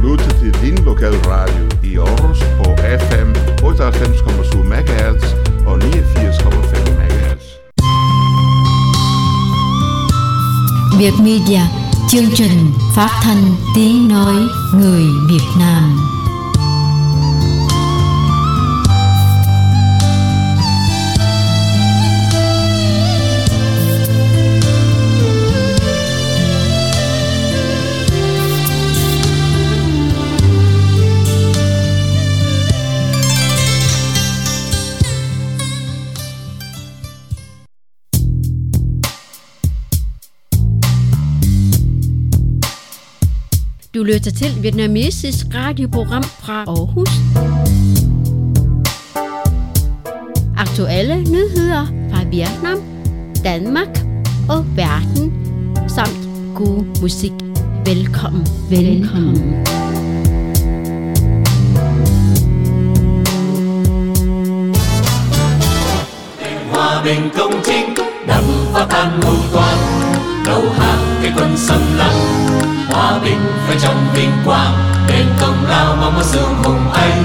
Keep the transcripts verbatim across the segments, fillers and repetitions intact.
lytter til din lokale radio i Aarhus på F M otteoghalvfems komma syv megahertz og niogfirs komma fem megahertz. Việt Media, chương trình phát thanh tiếng nói người Việt Nam. Du lytter til vietnamesisk radioprogram fra Aarhus. Aktuelle nyheder fra Vietnam, Danmark og verden, samt god musik. Velkommen, velkommen. Hòa bình công chính, đập phá tan mưu toan, đầu hàng cái quân xâm lăng. Hòa bình phải trong vinh quang, đền công lao mong mơ sương hùng anh.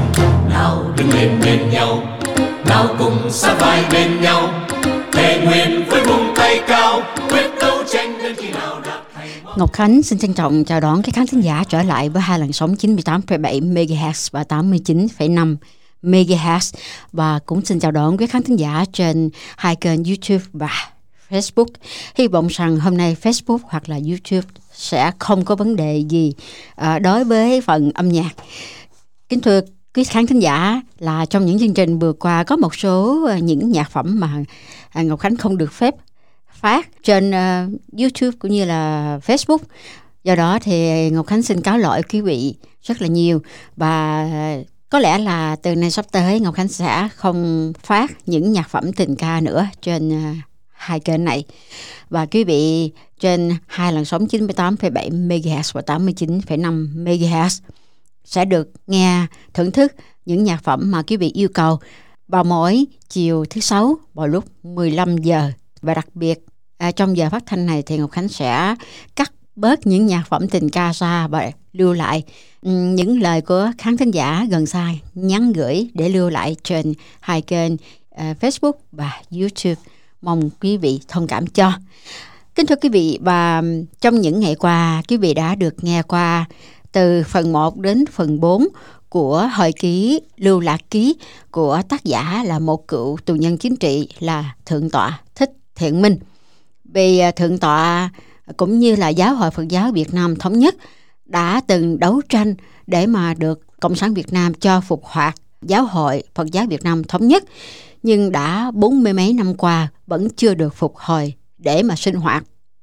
Nào đứng lên bên nhau, nào cùng sát vai bên nhau, thề nguyện với vùng tay cao, quyết đấu tranh đến khi nào đạt thành. Ngọc Khánh xin trân trọng chào đón các khán thính giả trở lại với hai làn sóng chín mươi tám phẩy bảy MHz và tám mươi chín phẩy năm MHz, và cũng xin chào đón quý khán thính giả trên hai kênh YouTube và Facebook. Hy vọng rằng hôm nay Facebook hoặc là YouTube sẽ không có vấn đề gì à, đối với phần âm nhạc. Kính thưa quý khán thính giả, là trong những chương trình vừa qua có một số uh, những nhạc phẩm mà uh, Ngọc Khánh không được phép phát trên uh, YouTube cũng như là Facebook. Do đó thì Ngọc Khánh xin cáo lỗi quý vị rất là nhiều, và uh, có lẽ là từ nay sắp tới Ngọc Khánh sẽ không phát những nhạc phẩm tình ca nữa trên uh, hai kênh này. Và quý vị trên hai làn sóng chín mươi tám phẩy bảy MHz và tám mươi chín phẩy năm MHz sẽ được nghe thưởng thức những nhạc phẩm mà quý vị yêu cầu vào mỗi chiều thứ sáu vào lúc mười lăm giờ. Và đặc biệt à, trong giờ phát thanh này thì Ngọc Khánh sẽ cắt bớt những nhạc phẩm tình ca ra và lưu lại um, những lời của khán thính giả gần xa nhắn gửi để lưu lại trên hai kênh uh, Facebook và YouTube. Mong quý vị thông cảm cho. Kính thưa quý vị, và trong những ngày qua, quý vị đã được nghe qua từ phần một đến phần bốn của hồi ký Lưu Lạc Ký của tác giả là một cựu tù nhân chính trị là Thượng tọa Thích Thiện Minh. Vì Thượng tọa cũng như là Giáo hội Phật giáo Việt Nam Thống nhất đã từng đấu tranh để mà được Cộng sản Việt Nam cho phục hoạt Giáo hội Phật giáo Việt Nam Thống nhất, nhưng đã bốn mươi mấy năm qua vẫn chưa được phục hồi để mà sinh hoạt.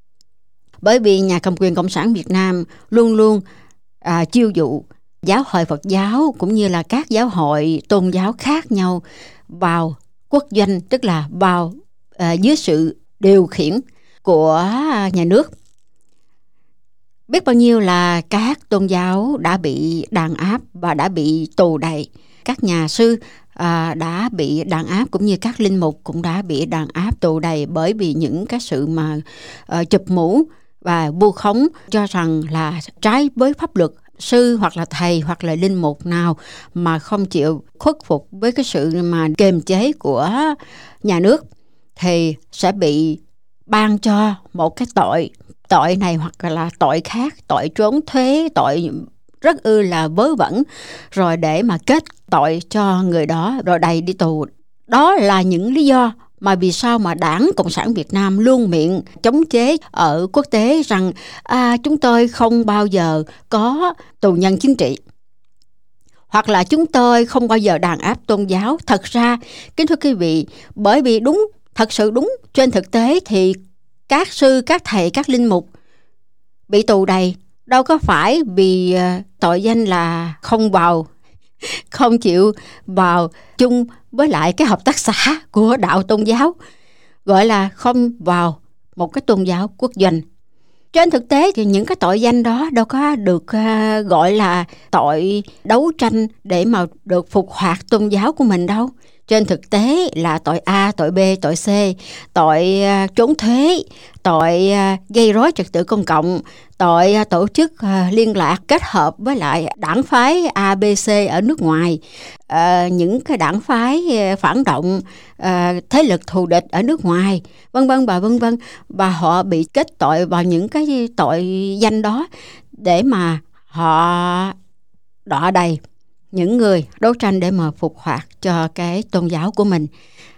Bởi vì nhà cầm quyền Cộng sản Việt Nam luôn luôn à, chiêu dụ Giáo hội Phật giáo cũng như là các giáo hội tôn giáo khác nhau vào quốc doanh, tức là vào à, dưới sự điều khiển của nhà nước. Biết bao nhiêu là các tôn giáo đã bị đàn áp và đã bị tù đày. Các nhà sư à, đã bị đàn áp, cũng như các linh mục cũng đã bị đàn áp tù đày bởi vì những cái sự mà uh, chụp mũ và vu khống cho rằng là trái với pháp luật. Sư hoặc là thầy hoặc là linh mục nào mà không chịu khuất phục với cái sự mà kiềm chế của nhà nước thì sẽ bị ban cho một cái tội. Tội này hoặc là tội khác, tội trốn thuế, tội rất ư là vớ vẩn, rồi để mà kết tội cho người đó rồi đày đi tù. Đó là những lý do mà vì sao mà Đảng Cộng sản Việt Nam luôn miệng chống chế ở quốc tế rằng à, chúng tôi không bao giờ có tù nhân chính trị, hoặc là chúng tôi không bao giờ đàn áp tôn giáo. Thật ra, kính thưa quý vị, bởi vì đúng, thật sự đúng, trên thực tế thì các sư, các thầy, các linh mục bị tù đày đâu có phải vì tội danh là không vào, không chịu vào chung với lại cái hợp tác xã của đạo tôn giáo, gọi là không vào một cái tôn giáo quốc doanh. Trên thực tế thì những cái tội danh đó đâu có được uh, gọi là tội đấu tranh để mà được phục hoạt tôn giáo của mình đâu. Trên thực tế là tội A, tội B, tội C, tội uh, trốn thuế, tội uh, gây rối trật tự công cộng, tội uh, tổ chức uh, liên lạc kết hợp với lại đảng phái A, B, C ở nước ngoài, uh, những cái đảng phái uh, phản động, uh, thế lực thù địch ở nước ngoài, vân vân và vân vân, và họ bị kết tội vào những cái tội danh đó để mà họ đọ đầy những người đấu tranh để mà phục hoạt cho cái tôn giáo của mình.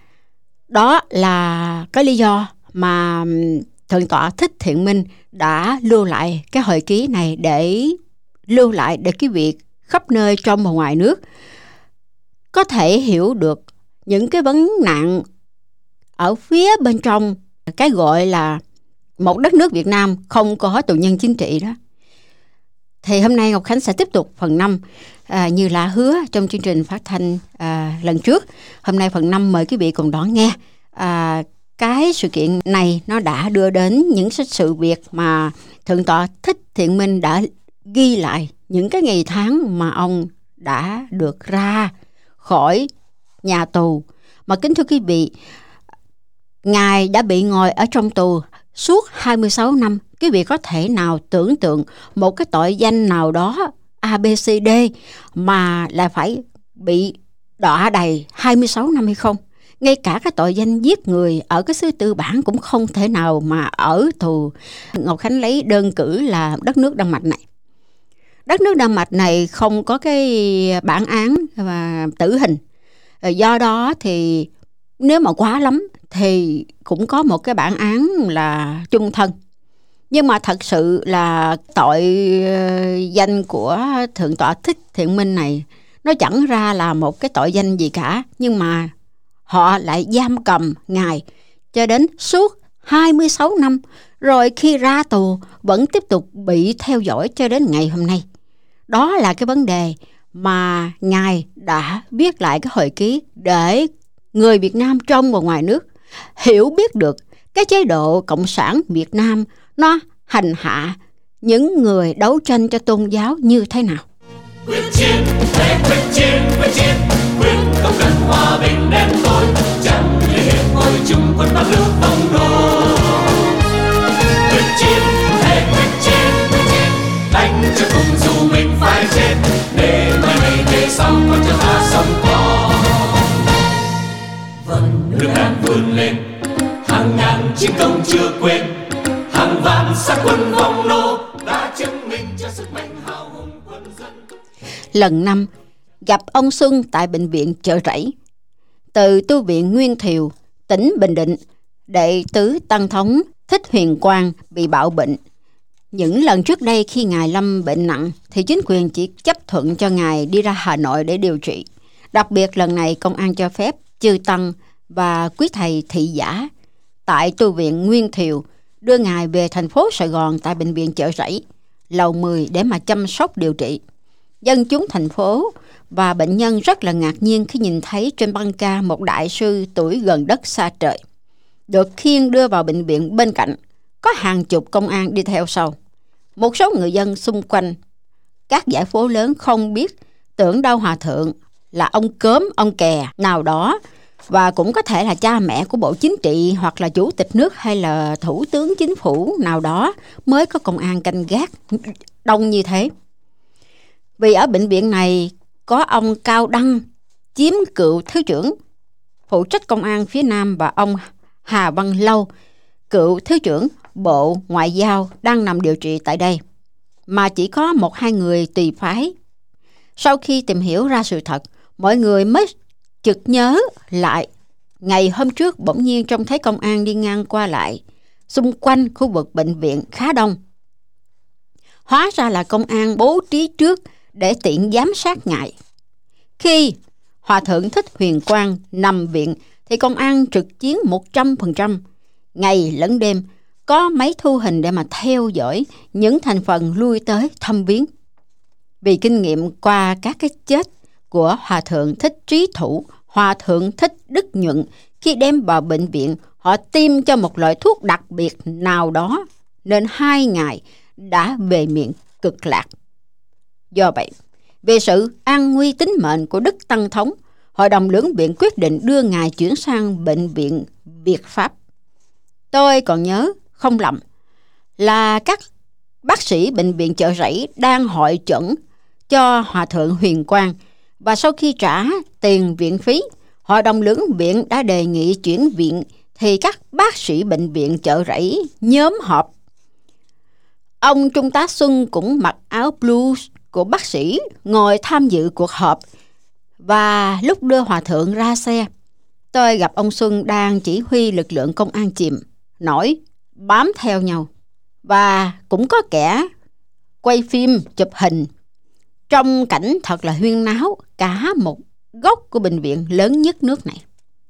Đó là cái lý do mà Thượng tọa Thích Thiện Minh đã lưu lại cái hồi ký này, để lưu lại để cái việc khắp nơi trong và ngoài nước có thể hiểu được những cái vấn nạn ở phía bên trong cái gọi là một đất nước Việt Nam không có tù nhân chính trị đó. Thì hôm nay Ngọc Khánh sẽ tiếp tục phần năm, à, như là hứa trong chương trình phát thanh à, lần trước. Hôm nay phần năm mời quý vị cùng đón nghe. À, cái sự kiện này nó đã đưa đến những sự việc mà Thượng tọa Thích Thiện Minh đã ghi lại những cái ngày tháng mà ông đã được ra khỏi nhà tù. Mà kính thưa quý vị, Ngài đã bị ngồi ở trong tù suốt hai mươi sáu năm. Quý vị có thể nào tưởng tượng một cái tội danh nào đó A, B, C, D mà lại phải bị đọa đầy hai mươi sáu năm hay không? Ngay cả cái tội danh giết người ở cái xứ Tư Bản cũng không thể nào mà ở tù. Ngọc Khánh lấy đơn cử là đất nước Đan Mạch này. Đất nước Đan Mạch này không có cái bản án và tử hình. Do đó thì nếu mà quá lắm thì cũng có một cái bản án là chung thân. Nhưng mà thật sự là tội danh của Thượng tọa Thích Thiện Minh này nó chẳng ra là một cái tội danh gì cả. Nhưng mà họ lại giam cầm Ngài cho đến suốt hai mươi sáu năm. Rồi khi ra tù vẫn tiếp tục bị theo dõi cho đến ngày hôm nay. Đó là cái vấn đề mà Ngài đã viết lại cái hồi ký để người Việt Nam trong và ngoài nước hiểu biết được cái chế độ Cộng sản Việt Nam nó hành hạ những người đấu tranh cho tôn giáo như thế nào. Quyết chiến, thề quyết chiến, quyết chiến, quyết không cần hòa bình đen tối, chẳng như hiệp hội chung quân bắt lửa phong đô. Quyết chiến, thề quyết chiến, quyết chiến, đánh cho cùng dù mình phải chết, để mai này về sau con cho ta sống có. Vẫn nước đang vươn lên, hàng ngàn chiến công chưa quên, hàng vạn xác quân vong nô đã chứng minh cho sức mạnh hào hùng quân dân. Lần năm gặp ông Xuân tại bệnh viện Chợ Rẫy. Từ tu viện Nguyên Thiều, tỉnh Bình Định, đệ tứ Tăng Thống Thích Huyền Quang bị bạo bệnh. Những lần trước đây khi Ngài lâm bệnh nặng thì chính quyền chỉ chấp thuận cho Ngài đi ra Hà Nội để điều trị. Đặc biệt lần này công an cho phép chư tăng và quý thầy thị giả tại tu viện Nguyên Thiều đưa Ngài về thành phố Sài Gòn tại bệnh viện Chợ Rẫy, lầu mười để mà chăm sóc điều trị. Dân chúng thành phố và bệnh nhân rất là ngạc nhiên khi nhìn thấy trên băng ca một đại sư tuổi gần đất xa trời. Được khiêng đưa vào bệnh viện bên cạnh, có hàng chục công an đi theo sau. Một số người dân xung quanh các dãy phố lớn không biết, tưởng đâu hòa thượng là ông cớm, ông kè nào đó, và cũng có thể là cha mẹ của Bộ Chính trị hoặc là Chủ tịch nước hay là Thủ tướng Chính phủ nào đó mới có công an canh gác đông như thế. Vì ở bệnh viện này có ông Cao Đăng, chiếm cựu thứ trưởng phụ trách công an phía Nam, và ông Hà Văn Lâu, cựu thứ trưởng Bộ Ngoại giao đang nằm điều trị tại đây, mà chỉ có một hai người tùy phái. Sau khi tìm hiểu ra sự thật, mọi người mới chợt nhớ lại ngày hôm trước bỗng nhiên trông thấy công an đi ngang qua lại xung quanh khu vực bệnh viện khá đông. Hóa ra là công an bố trí trước để tiện giám sát Ngài. Khi Hòa thượng Thích Huyền Quang nằm viện thì công an trực chiến một trăm phần trăm, ngày lẫn đêm, có máy thu hình để mà theo dõi những thành phần lui tới thăm viếng. Vì kinh nghiệm qua các cái chết của Hòa thượng Thích Trí Thủ, Hòa thượng Thích Đức Nhuận, khi đem vào bệnh viện, họ tiêm cho một loại thuốc đặc biệt nào đó, nên hai ngày đã về miệng cực lạc. Do vậy, về sự an nguy tính mệnh của Đức Tăng Thống, Hội đồng lưỡng viện quyết định đưa Ngài chuyển sang bệnh viện Việt Pháp. Tôi còn nhớ, không lầm, là các bác sĩ bệnh viện Chợ Rẫy đang hội chẩn cho Hòa thượng Huyền Quang, và sau khi trả tiền viện phí, Hội đồng lưỡng viện đã đề nghị chuyển viện, thì các bác sĩ bệnh viện Chợ Rẫy nhóm họp. Ông Trung tá Xuân cũng mặc áo blues của bác sĩ ngồi tham dự cuộc họp, và lúc đưa Hòa thượng ra xe, tôi gặp ông Xuân đang chỉ huy lực lượng công an chìm nổi bám theo nhau, và cũng có kẻ quay phim chụp hình. Trong cảnh thật là huyên náo cả một góc của bệnh viện lớn nhất nước này.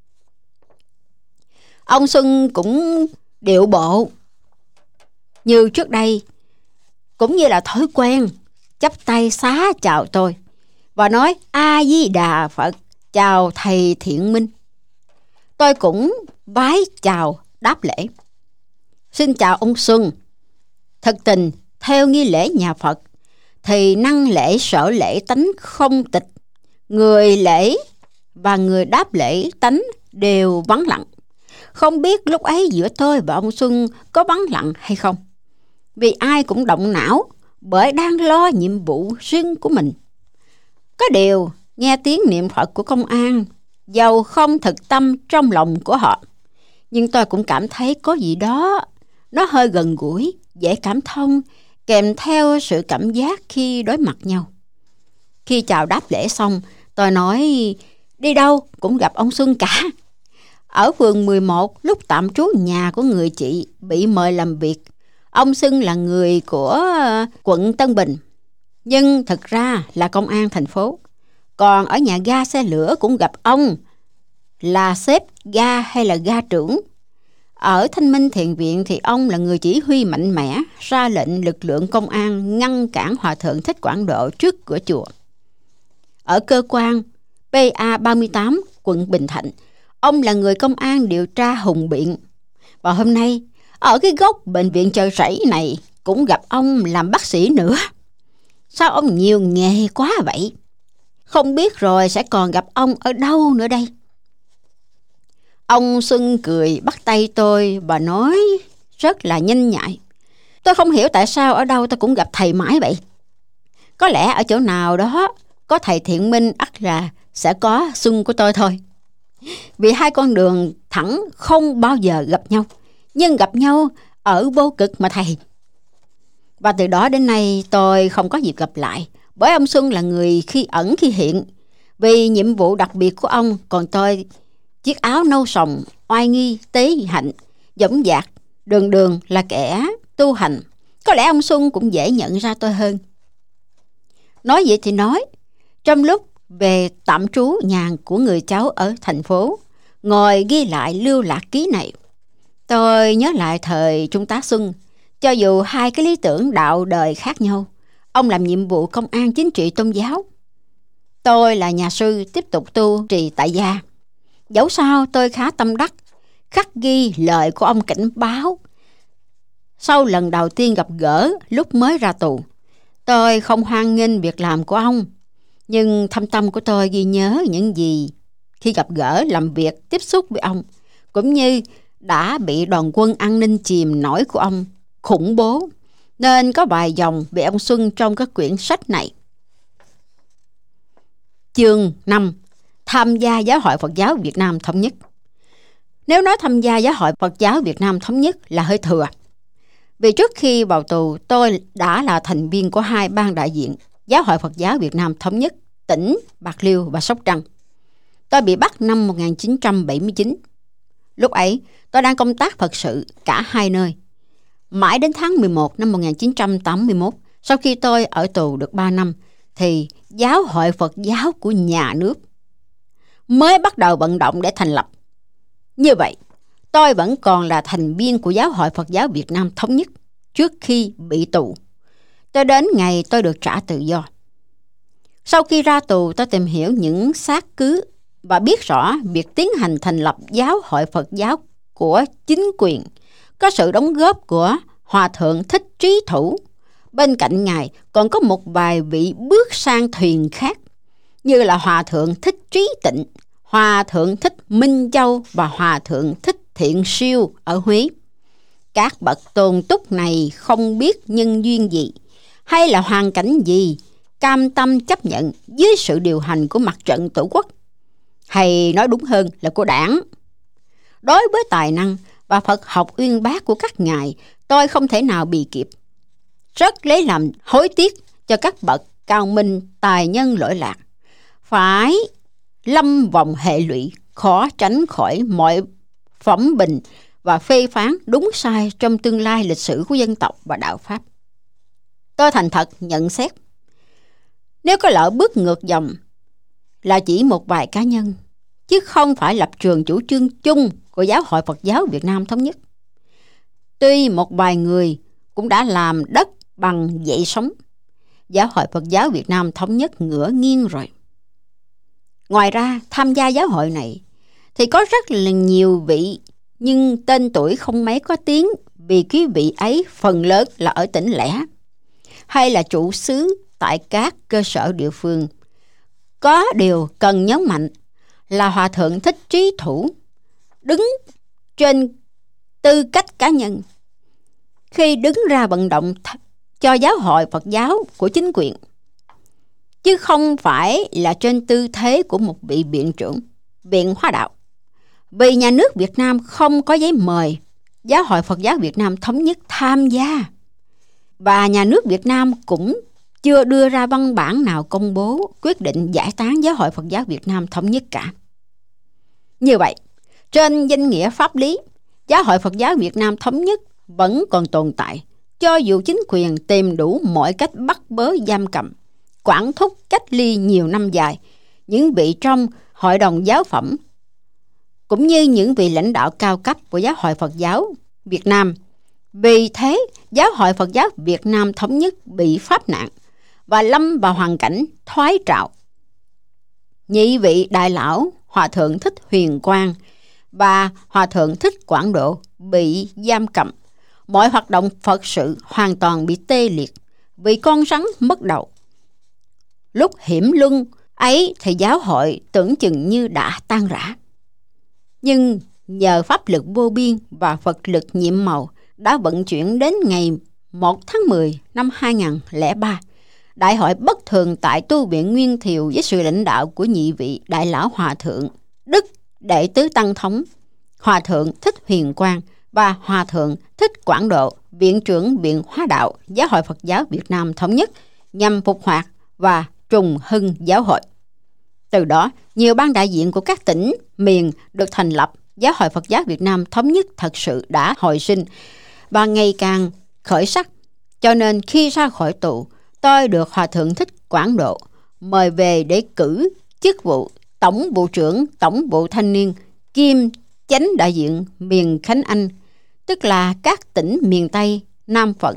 Ông Xuân cũng điệu bộ như trước đây, cũng như là thói quen, chắp tay xá chào tôi và nói A Di Đà Phật, chào thầy Thiện Minh. Tôi cũng vái chào đáp lễ. Xin chào ông Xuân. Thực tình theo nghi lễ nhà Phật thì năng lễ sở lễ tánh không tịch, người lễ và người đáp lễ tánh đều vắng lặng. Không biết lúc ấy giữa tôi và ông Xuân có vắng lặng hay không, vì ai cũng động não bởi đang lo nhiệm vụ riêng của mình. Có điều nghe tiếng niệm Phật của công an, dầu không thực tâm trong lòng của họ, nhưng tôi cũng cảm thấy có gì đó nó hơi gần gũi, dễ cảm thông, kèm theo sự cảm giác khi đối mặt nhau. Khi chào đáp lễ xong, tôi nói đi đâu cũng gặp ông Xuân cả. Ở phường mười một, lúc tạm trú nhà của người chị bị mời làm việc, ông Xuân là người của quận Tân Bình, nhưng thực ra là công an thành phố. Còn ở nhà ga xe lửa cũng gặp ông, là sếp ga hay là ga trưởng. Ở Thanh Minh Thiền Viện thì ông là người chỉ huy mạnh mẽ, ra lệnh lực lượng công an ngăn cản Hòa thượng Thích Quảng Độ trước cửa chùa. Ở cơ quan P A ba mươi tám, quận Bình Thạnh, ông là người công an điều tra hùng biện. Và hôm nay, ở cái góc bệnh viện Chợ Rẫy này cũng gặp ông làm bác sĩ nữa. Sao ông nhiều nghề quá vậy? Không biết rồi sẽ còn gặp ông ở đâu nữa đây? Ông Xuân cười bắt tay tôi và nói rất là nhanh nhạy. Tôi không hiểu tại sao ở đâu tôi cũng gặp thầy mãi vậy. Có lẽ ở chỗ nào đó có thầy Thiện Minh, ắt là sẽ có Xuân của tôi thôi. Vì hai con đường thẳng không bao giờ gặp nhau, nhưng gặp nhau ở vô cực mà thầy. Và từ đó đến nay tôi không có dịp gặp lại, bởi ông Xuân là người khi ẩn khi hiện. Vì nhiệm vụ đặc biệt của ông, còn tôi chiếc áo nâu sòng, oai nghi, tế hạnh, dõng dạc, đường đường là kẻ tu hành. Có lẽ ông Xuân cũng dễ nhận ra tôi hơn. Nói vậy thì nói, trong lúc về tạm trú nhà của người cháu ở thành phố, ngồi ghi lại lưu lạc ký này, tôi nhớ lại thời Trung tá Xuân. Cho dù hai cái lý tưởng đạo đời khác nhau, ông làm nhiệm vụ công an chính trị tôn giáo. Tôi là nhà sư tiếp tục tu trì tại gia. Dẫu sao tôi khá tâm đắc, khắc ghi lời của ông cảnh báo. Sau lần đầu tiên gặp gỡ lúc mới ra tù, tôi không hoan nghênh việc làm của ông, nhưng thâm tâm của tôi ghi nhớ những gì khi gặp gỡ, làm việc, tiếp xúc với ông, cũng như đã bị đoàn quân an ninh chìm nổi của ông khủng bố, nên có vài dòng về ông Xuân trong các quyển sách này. Chương năm. Tham gia Giáo hội Phật giáo Việt Nam Thống nhất. Nếu nói tham gia Giáo hội Phật giáo Việt Nam Thống nhất là hơi thừa, vì trước khi vào tù tôi đã là thành viên của hai ban đại diện Giáo hội Phật giáo Việt Nam Thống nhất tỉnh Bạc Liêu và Sóc Trăng. Tôi bị bắt năm một nghìn chín trăm bảy mươi chín. Lúc ấy tôi đang công tác Phật sự cả hai nơi. Mãi đến tháng mười một năm một nghìn chín trăm tám mươi mốt, sau khi tôi ở tù được ba năm, thì Giáo hội Phật giáo của nhà nước mới bắt đầu vận động để thành lập. Như vậy, tôi vẫn còn là thành viên của Giáo hội Phật giáo Việt Nam Thống nhất trước khi bị tù, cho đến ngày tôi được trả tự do. Sau khi ra tù, tôi tìm hiểu những xác cứ và biết rõ việc tiến hành thành lập Giáo hội Phật giáo của chính quyền có sự đóng góp của Hòa thượng Thích Trí Thủ. Bên cạnh ngài còn có một vài vị bước sang thuyền khác như là Hòa Thượng Thích Trí Tịnh, Hòa Thượng Thích Minh Châu và Hòa Thượng Thích Thiện Siêu ở Huế. Các bậc tôn túc này không biết nhân duyên gì hay là hoàn cảnh gì cam tâm chấp nhận dưới sự điều hành của mặt trận Tổ quốc, hay nói đúng hơn là của đảng. Đối với tài năng và Phật học uyên bác của các ngài, tôi không thể nào bì kịp. Rất lấy làm hối tiếc cho các bậc cao minh tài nhân lỗi lạc, phải lâm vòng hệ lụy, khó tránh khỏi mọi phẩm bình và phê phán đúng sai trong tương lai lịch sử của dân tộc và đạo Pháp. Tôi thành thật nhận xét, nếu có lỡ bước ngược dòng là chỉ một vài cá nhân, chứ không phải lập trường chủ trương chung của Giáo hội Phật giáo Việt Nam Thống nhất. Tuy một vài người cũng đã làm đất bằng dậy sống, Giáo hội Phật giáo Việt Nam Thống nhất ngửa nghiêng rồi. Ngoài ra, tham gia giáo hội này thì có rất là nhiều vị, nhưng tên tuổi không mấy có tiếng, vì quý vị ấy phần lớn là ở tỉnh lẻ hay là trụ xứ tại các cơ sở địa phương. Có điều cần nhấn mạnh là Hòa Thượng Thích Trí Thủ đứng trên tư cách cá nhân khi đứng ra vận động cho Giáo hội Phật giáo của chính quyền, chứ không phải là trên tư thế của một vị viện trưởng Viện Hóa Đạo. Vì nhà nước Việt Nam không có giấy mời Giáo hội Phật giáo Việt Nam Thống nhất tham gia, và nhà nước Việt Nam cũng chưa đưa ra văn bản nào công bố quyết định giải tán Giáo hội Phật giáo Việt Nam Thống nhất cả. Như vậy, trên danh nghĩa pháp lý, Giáo hội Phật giáo Việt Nam Thống nhất vẫn còn tồn tại, cho dù chính quyền tìm đủ mọi cách bắt bớ giam cầm, quản thúc cách ly nhiều năm dài những vị trong Hội đồng Giáo phẩm, cũng như những vị lãnh đạo cao cấp của Giáo hội Phật giáo Việt Nam. Vì thế, Giáo hội Phật giáo Việt Nam Thống nhất bị pháp nạn và lâm vào hoàn cảnh thoái trào. Nhị vị đại lão Hòa Thượng Thích Huyền Quang và Hòa Thượng Thích Quảng Độ bị giam cầm, mọi hoạt động Phật sự hoàn toàn bị tê liệt vì con rắn mất đầu. Lúc hiểm luân ấy thì giáo hội tưởng chừng như đã tan rã. Nhưng nhờ pháp lực vô biên và Phật lực nhiệm màu đã vận chuyển đến ngày một tháng mười năm hai nghìn không trăm lẻ ba, đại hội bất thường tại tu viện Nguyên Thiều với sự lãnh đạo của nhị vị đại lão Hòa Thượng Đức Đệ Tứ Tăng Thống, Hòa Thượng Thích Huyền Quang và Hòa Thượng Thích Quảng Độ, Viện trưởng Viện Hóa Đạo Giáo hội Phật giáo Việt Nam Thống nhất, nhằm phục hoạt và trùng hưng giáo hội. Từ đó, nhiều ban đại diện của các tỉnh, miền được thành lập, Giáo hội Phật giáo Việt Nam Thống nhất thật sự đã hồi sinh và ngày càng khởi sắc. Cho nên khi ra khỏi tù, tôi được Hòa Thượng Thích Quảng Độ mời về để cử chức vụ Tổng vụ trưởng Tổng vụ Thanh niên kiêm chánh đại diện miền Khánh Anh, tức là các tỉnh miền Tây, Nam Phận.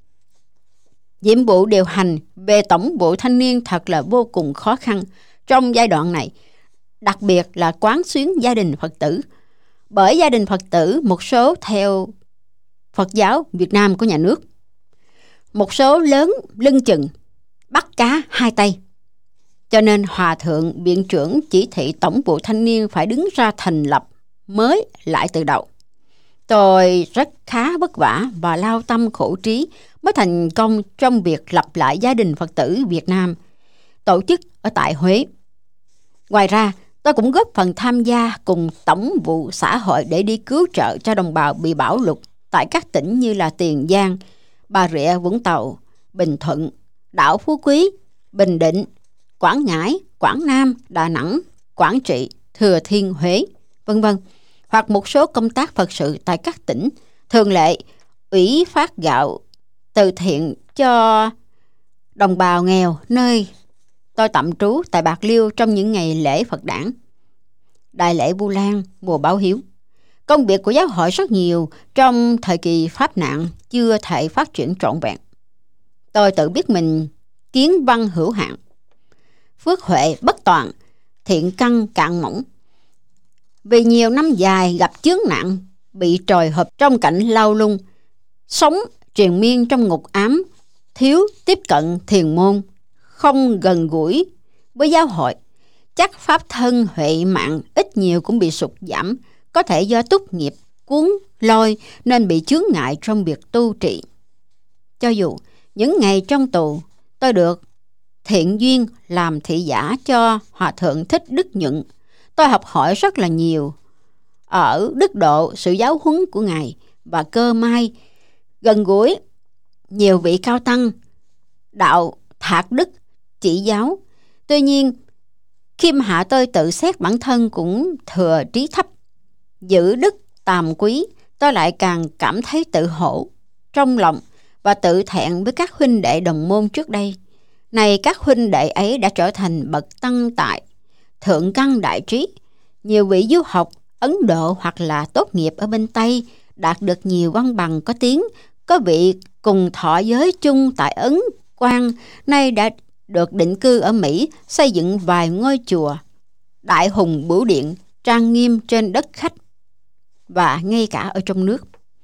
Nhiệm vụ điều hành về Tổng vụ Thanh niên thật là vô cùng khó khăn trong giai đoạn này, đặc biệt là quán xuyến gia đình Phật tử. Bởi gia đình Phật tử một số theo Phật giáo Việt Nam của nhà nước, một số lớn lưng chừng, bắt cá hai tay. Cho nên Hòa Thượng Viện trưởng chỉ thị Tổng vụ Thanh niên phải đứng ra thành lập mới lại từ đầu. Tôi rất khá vất vả và lao tâm khổ trí mới thành công trong việc lập lại gia đình Phật tử Việt Nam, tổ chức ở tại Huế. Ngoài ra, tôi cũng góp phần tham gia cùng Tổng vụ xã hội để đi cứu trợ cho đồng bào bị bão lụt tại các tỉnh như là Tiền Giang, Bà Rịa Vũng Tàu, Bình Thuận, đảo Phú Quý, Bình Định, Quảng Ngãi, Quảng Nam, Đà Nẵng, Quảng Trị, Thừa Thiên Huế, vân vân, hoặc một số công tác Phật sự tại các tỉnh. Thường lệ, ủy phát gạo từ thiện cho đồng bào nghèo nơi tôi tạm trú tại Bạc Liêu trong những ngày lễ Phật đản, đại lễ Vu Lan, mùa Bảo Hiếu. Công việc của giáo hội rất nhiều trong thời kỳ pháp nạn chưa thể phát triển trọn vẹn. Tôi tự biết mình kiến văn hữu hạn, phước huệ bất toàn, thiện căn cạn mỏng. Vì nhiều năm dài gặp chướng nạn, bị trồi hợp trong cảnh lao lung, sống triền miên trong ngục ám, thiếu tiếp cận thiền môn, không gần gũi với giáo hội. Chắc pháp thân huệ mạng ít nhiều cũng bị sụt giảm, có thể do túc nghiệp cuốn lôi nên bị chướng ngại trong việc tu trị. Cho dù những ngày trong tù, tôi được thiện duyên làm thị giả cho Hòa Thượng Thích Đức Nhuận. Tôi học hỏi rất là nhiều ở đức độ sự giáo huấn của Ngài và cơ may gần gũi nhiều vị cao tăng đạo thạc đức chỉ giáo. Tuy nhiên, khiêm hạ tôi tự xét bản thân cũng thừa trí thấp, giữ đức tàm quý, tôi lại càng cảm thấy tự hổ trong lòng và tự thẹn với các huynh đệ đồng môn trước đây. Này các huynh đệ ấy đã trở thành bậc tăng tại, thượng căn đại trí. Nhiều vị du học Ấn Độ hoặc là tốt nghiệp ở bên Tây, đạt được nhiều văn bằng có tiếng. Có vị cùng thọ giới chung tại Ấn Quang, nay đã được định cư ở Mỹ, xây dựng vài ngôi chùa đại hùng bửu điện trang nghiêm trên đất khách và ngay cả ở trong nước.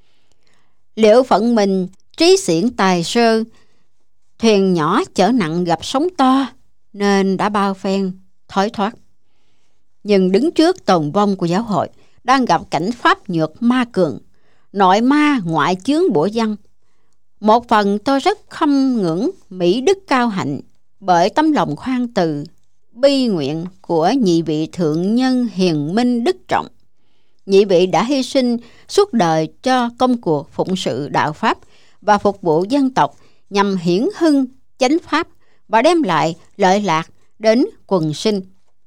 Liệu phận mình trí xiển tài sơ, thuyền nhỏ chở nặng gặp sóng to, nên đã bao phen thối thoát. Nhưng đứng trước tồn vong của giáo hội, đang gặp cảnh pháp nhược ma cường, nội ma ngoại chướng bủa văn. Một phần tôi rất khâm ngưỡng mỹ đức cao hạnh bởi tấm lòng khoan từ, bi nguyện của nhị vị thượng nhân hiền minh đức trọng. Nhị vị đã hy sinh suốt đời cho công cuộc phụng sự đạo pháp và phục vụ dân tộc nhằm hiển hưng chánh pháp và đem lại lợi lạc đến quần sinh.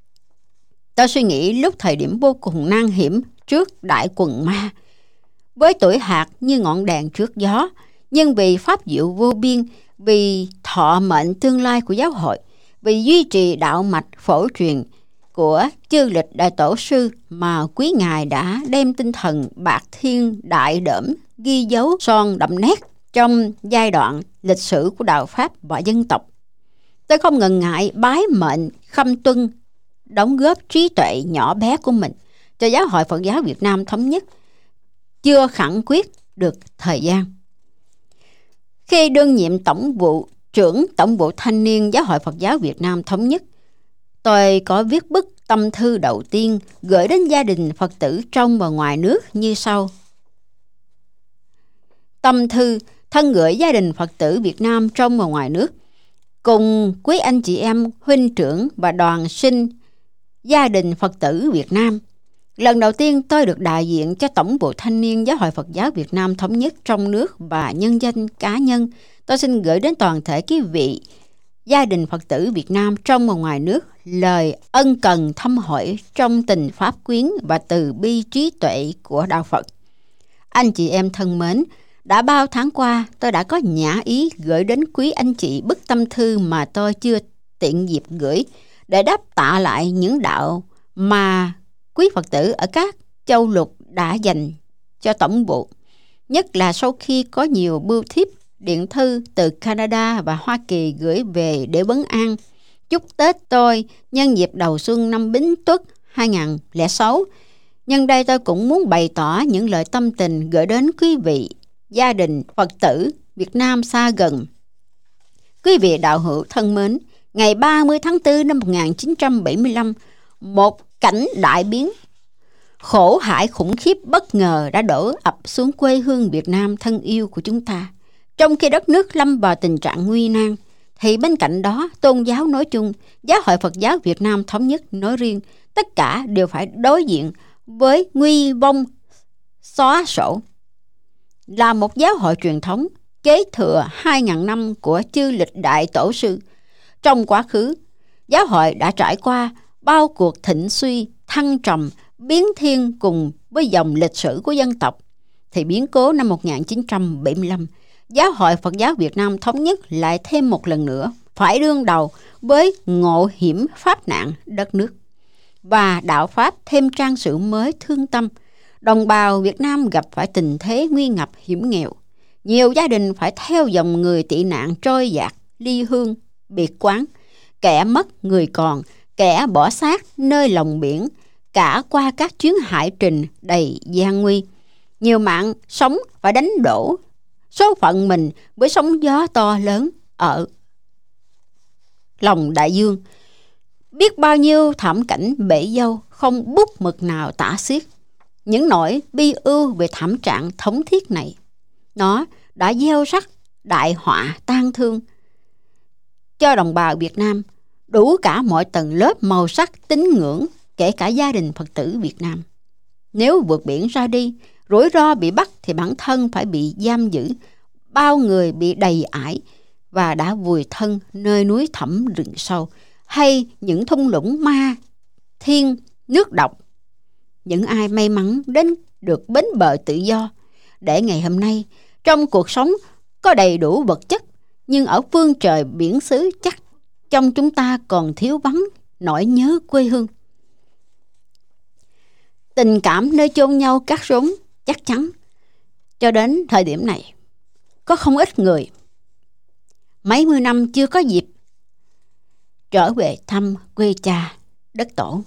Tôi suy nghĩ lúc thời điểm vô cùng nan hiểm trước đại quần ma, với tuổi hạt như ngọn đèn trước gió, nhưng vì pháp diệu vô biên, vì thọ mệnh tương lai của giáo hội, vì duy trì đạo mạch phổ truyền của chư lịch đại tổ sư mà quý ngài đã đem tinh thần bạc thiên đại đỡm ghi dấu son đậm nét trong giai đoạn lịch sử của đạo pháp và dân tộc. Tôi không ngần ngại bái mệnh khâm tuân, đóng góp trí tuệ nhỏ bé của mình cho Giáo hội Phật giáo Việt Nam Thống nhất chưa khẳng quyết được thời gian. Khi đương nhiệm tổng vụ trưởng tổng vụ thanh niên Giáo hội Phật giáo Việt Nam Thống nhất, tôi có viết bức tâm thư đầu tiên gửi đến gia đình Phật tử trong và ngoài nước như sau. Tâm thư thân gửi gia đình Phật tử Việt Nam trong và ngoài nước, cùng quý anh chị em huynh trưởng và đoàn sinh gia đình Phật tử Việt Nam. Lần đầu tiên tôi được đại diện cho Tổng vụ Thanh niên Giáo hội Phật giáo Việt Nam Thống nhất trong nước và nhân danh cá nhân. Tôi xin gửi đến toàn thể quý vị gia đình Phật tử Việt Nam trong và ngoài nước lời ân cần thăm hỏi trong tình pháp quyến và từ bi trí tuệ của Đạo Phật. Anh chị em thân mến, đã bao tháng qua tôi đã có nhã ý gửi đến quý anh chị bức tâm thư mà tôi chưa tiện dịp gửi, để đáp tạ lại những đạo mà quý Phật tử ở các châu lục đã dành cho tổng vụ, nhất là sau khi có nhiều bưu thiếp điện thư từ Canada và Hoa Kỳ gửi về để vấn an, chúc Tết tôi nhân dịp đầu xuân năm Bính Tuất hai không không sáu. Nhân đây tôi cũng muốn bày tỏ những lời tâm tình gửi đến quý vị gia đình Phật tử Việt Nam xa gần. Quý vị đạo hữu thân mến, ngày ba mươi tháng tư năm một nghìn chín trăm bảy mươi lăm, một cảnh đại biến khổ hại khủng khiếp bất ngờ đã đổ ập xuống quê hương Việt Nam thân yêu của chúng ta. Trong khi đất nước lâm vào tình trạng nguy nan, thì bên cạnh đó tôn giáo nói chung, Giáo hội Phật giáo Việt Nam Thống nhất nói riêng, tất cả đều phải đối diện với nguy vong xóa sổ. Là một giáo hội truyền thống kế thừa hai nghìn năm của chư lịch đại tổ sư, trong quá khứ, giáo hội đã trải qua bao cuộc thịnh suy, thăng trầm, biến thiên cùng với dòng lịch sử của dân tộc. Thì biến cố năm một nghìn chín trăm bảy mươi lăm, Giáo hội Phật giáo Việt Nam Thống nhất lại thêm một lần nữa phải đương đầu với ngộ hiểm pháp nạn đất nước. Và đạo Pháp thêm trang sử mới thương tâm. Đồng bào Việt Nam gặp phải tình thế nguy ngập hiểm nghèo. Nhiều gia đình phải theo dòng người tị nạn trôi dạt, ly hương, biệt quán. Kẻ mất người còn, kẻ bỏ xác nơi lòng biển, cả qua các chuyến hải trình đầy gian nguy. Nhiều mạng sống phải đánh đổ số phận mình với sóng gió to lớn ở lòng đại dương. Biết bao nhiêu thảm cảnh bể dâu không bút mực nào tả xiết. Những nỗi bi ưu về thảm trạng thống thiết này, nó đã gieo rắc đại họa tang thương cho đồng bào Việt Nam, đủ cả mọi tầng lớp màu sắc tín ngưỡng, kể cả gia đình Phật tử Việt Nam. Nếu vượt biển ra đi, rủi ro bị bắt thì bản thân phải bị giam giữ, bao người bị đầy ải và đã vùi thân nơi núi thẳm rừng sâu, hay những thung lũng ma thiên nước độc. Những ai may mắn đến được bến bờ tự do, để ngày hôm nay trong cuộc sống có đầy đủ vật chất, nhưng ở phương trời biển xứ chắc trong chúng ta còn thiếu vắng nỗi nhớ quê hương. Tình cảm nơi chôn nhau cắt rốn chắc chắn cho đến thời điểm này có không ít người mấy mươi năm chưa có dịp trở về thăm quê cha đất tổ.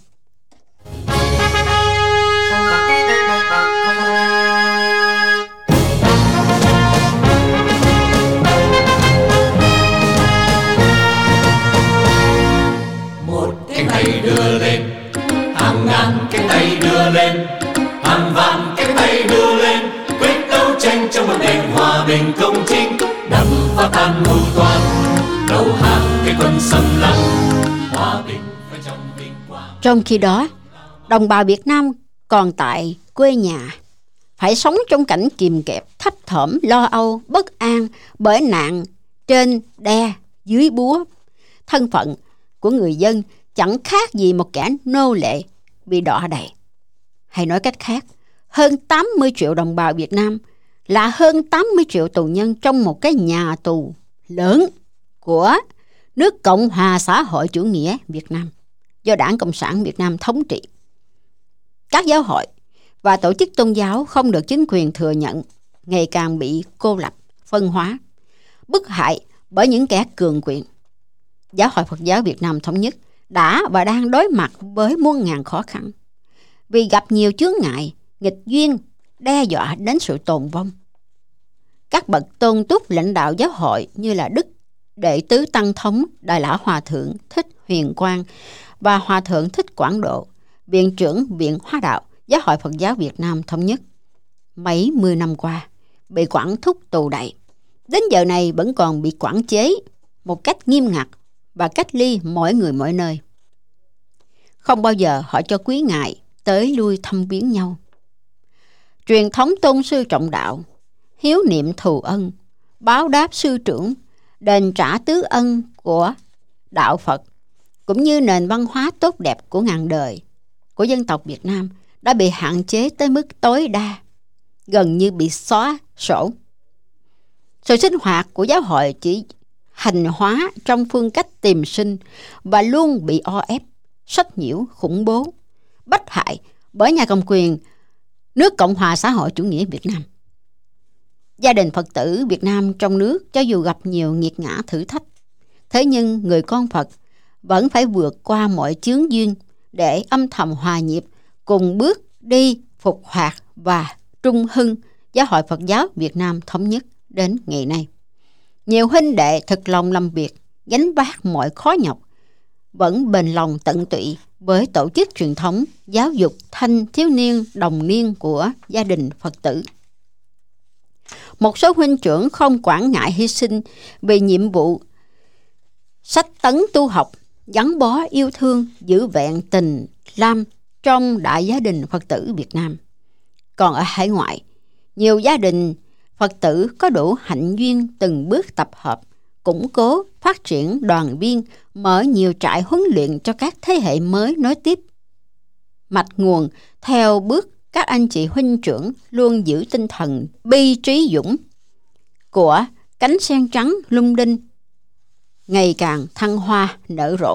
Một cánh tay đưa lên, hàng ngàn cánh tay đưa lên, hàng vạn cánh tay đưa lên, quyết đấu tranh trong một nền hòa bình công chính, đập phá tan mưu toan, đầu hàng cái quân xâm lăng, hòa bình phải trong vinh quang. Trong khi đó, đồng bào Việt Nam còn tại quê nhà phải sống trong cảnh kìm kẹp, thấp thỏm, lo âu, bất an bởi nạn trên đe dưới búa. Thân phận của người dân chẳng khác gì một kẻ nô lệ bị đọa đày. Hay nói cách khác, hơn tám mươi triệu đồng bào Việt Nam là hơn tám mươi triệu tù nhân trong một cái nhà tù lớn của nước Cộng hòa xã hội chủ nghĩa Việt Nam do Đảng Cộng sản Việt Nam thống trị. Các giáo hội và tổ chức tôn giáo không được chính quyền thừa nhận, ngày càng bị cô lập, phân hóa, bức hại bởi những kẻ cường quyền. Giáo hội Phật giáo Việt Nam Thống nhất đã và đang đối mặt với muôn ngàn khó khăn vì gặp nhiều chướng ngại, nghịch duyên, đe dọa đến sự tồn vong. Các bậc tôn túc lãnh đạo giáo hội như là Đức Đệ tứ Tăng thống Đại lão Hòa thượng Thích Huyền Quang và Hòa thượng Thích Quảng Độ, Viện trưởng Viện Hóa đạo Giáo hội Phật giáo Việt Nam Thống nhất, mấy mươi năm qua bị quản thúc tù đày, đến giờ này vẫn còn bị quản chế một cách nghiêm ngặt và cách ly mỗi người mỗi nơi. Không bao giờ họ cho quý ngài tới lui thăm viếng nhau. Truyền thống tôn sư trọng đạo, hiếu niệm thù ân, báo đáp sư trưởng, đền trả tứ ân của đạo Phật, cũng như nền văn hóa tốt đẹp của ngàn đời của dân tộc Việt Nam đã bị hạn chế tới mức tối đa, gần như bị xóa sổ. Sự sinh hoạt của giáo hội chỉ hành hóa trong phương cách tìm sinh và luôn bị o ép, sách nhiễu, khủng bố, bách hại bởi nhà cầm quyền nước Cộng hòa xã hội chủ nghĩa Việt Nam. Gia đình Phật tử Việt Nam trong nước cho dù gặp nhiều nghiệt ngã thử thách, thế nhưng người con Phật vẫn phải vượt qua mọi chướng duyên để âm thầm hòa nhịp cùng bước đi phục hoạt và trung hưng Giáo hội Phật giáo Việt Nam Thống nhất đến ngày nay. Nhiều huynh đệ thực lòng làm việc, gánh vác mọi khó nhọc, vẫn bền lòng tận tụy với tổ chức truyền thống giáo dục thanh thiếu niên đồng niên của gia đình Phật tử. Một số huynh trưởng không quản ngại hy sinh vì nhiệm vụ sách tấn tu học, gắn bó yêu thương, giữ vẹn tình lam trong đại gia đình Phật tử Việt Nam. Còn ở hải ngoại, nhiều gia đình Phật tử có đủ hạnh duyên từng bước tập hợp, củng cố, phát triển đoàn viên, mở nhiều trại huấn luyện cho các thế hệ mới nối tiếp. Mạch nguồn theo bước các anh chị huynh trưởng luôn giữ tinh thần bi trí dũng của cánh sen trắng lung linh, ngày càng thăng hoa nở rộ.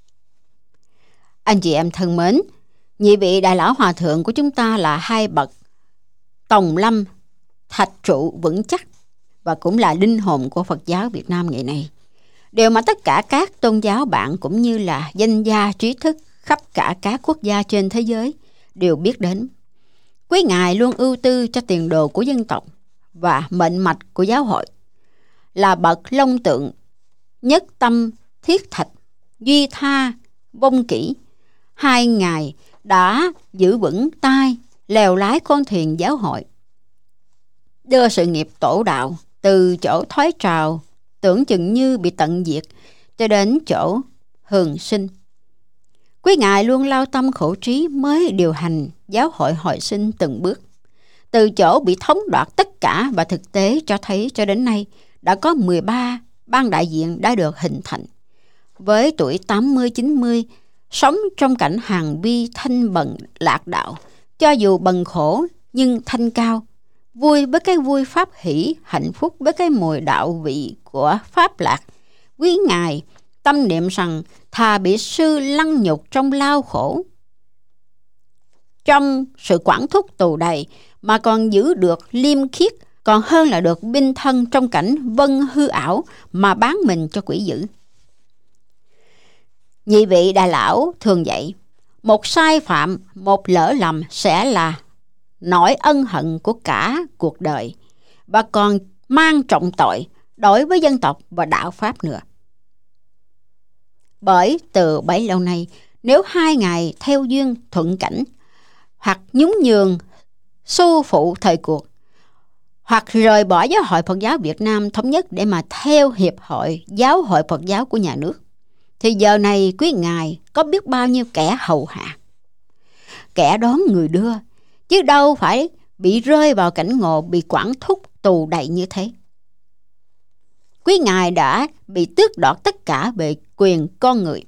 Anh chị em thân mến, nhị vị đại lão hòa thượng của chúng ta là hai bậc tòng lâm, thạch trụ vững chắc và cũng là linh hồn của Phật giáo Việt Nam ngày nay. Điều mà tất cả các tôn giáo bạn cũng như là danh gia trí thức khắp cả các quốc gia trên thế giới đều biết đến. Quý ngài luôn ưu tư cho tiền đồ của dân tộc và mệnh mạch của giáo hội, là bậc long tượng, nhất tâm thiết thạch, duy tha, vong kỹ, hai ngài đã giữ vững tay lèo lái con thuyền giáo hội, đưa sự nghiệp tổ đạo từ chỗ thoái trào tưởng chừng như bị tận diệt cho đến chỗ hường sinh. Quý ngài luôn lao tâm khổ trí mới điều hành giáo hội hồi sinh từng bước, từ chỗ bị thống đoạt tất cả, và thực tế cho thấy cho đến nay đã có mười ba ban đại diện đã được hình thành. Với tuổi tám mươi chín mươi, sống trong cảnh hàng bi thanh bần lạc đạo, cho dù bần khổ nhưng thanh cao, vui với cái vui pháp hỷ, hạnh phúc với cái mùi đạo vị của pháp lạc. Quý ngài tâm niệm rằng thà bị sư lăng nhục trong lao khổ, trong sự quản thúc tù đầy, mà còn giữ được liêm khiết, còn hơn là được binh thân trong cảnh vân hư ảo mà bán mình cho quỷ dữ. Nhị vị đại lão thường dạy, một sai phạm, một lỡ lầm sẽ là nỗi ân hận của cả cuộc đời, và còn mang trọng tội đối với dân tộc và đạo Pháp nữa. Bởi từ bấy lâu nay, nếu hai ngài theo duyên thuận cảnh, hoặc nhún nhường xu phụ thời cuộc, hoặc rời bỏ giáo hội Phật giáo Việt Nam thống nhất để mà theo hiệp hội giáo hội Phật giáo của nhà nước, thì giờ này quý ngài có biết bao nhiêu kẻ hầu hạ, kẻ đón người đưa, chứ đâu phải bị rơi vào cảnh ngộ bị quản thúc tù đầy như thế. Quý ngài đã bị tước đoạt tất cả về quyền con người,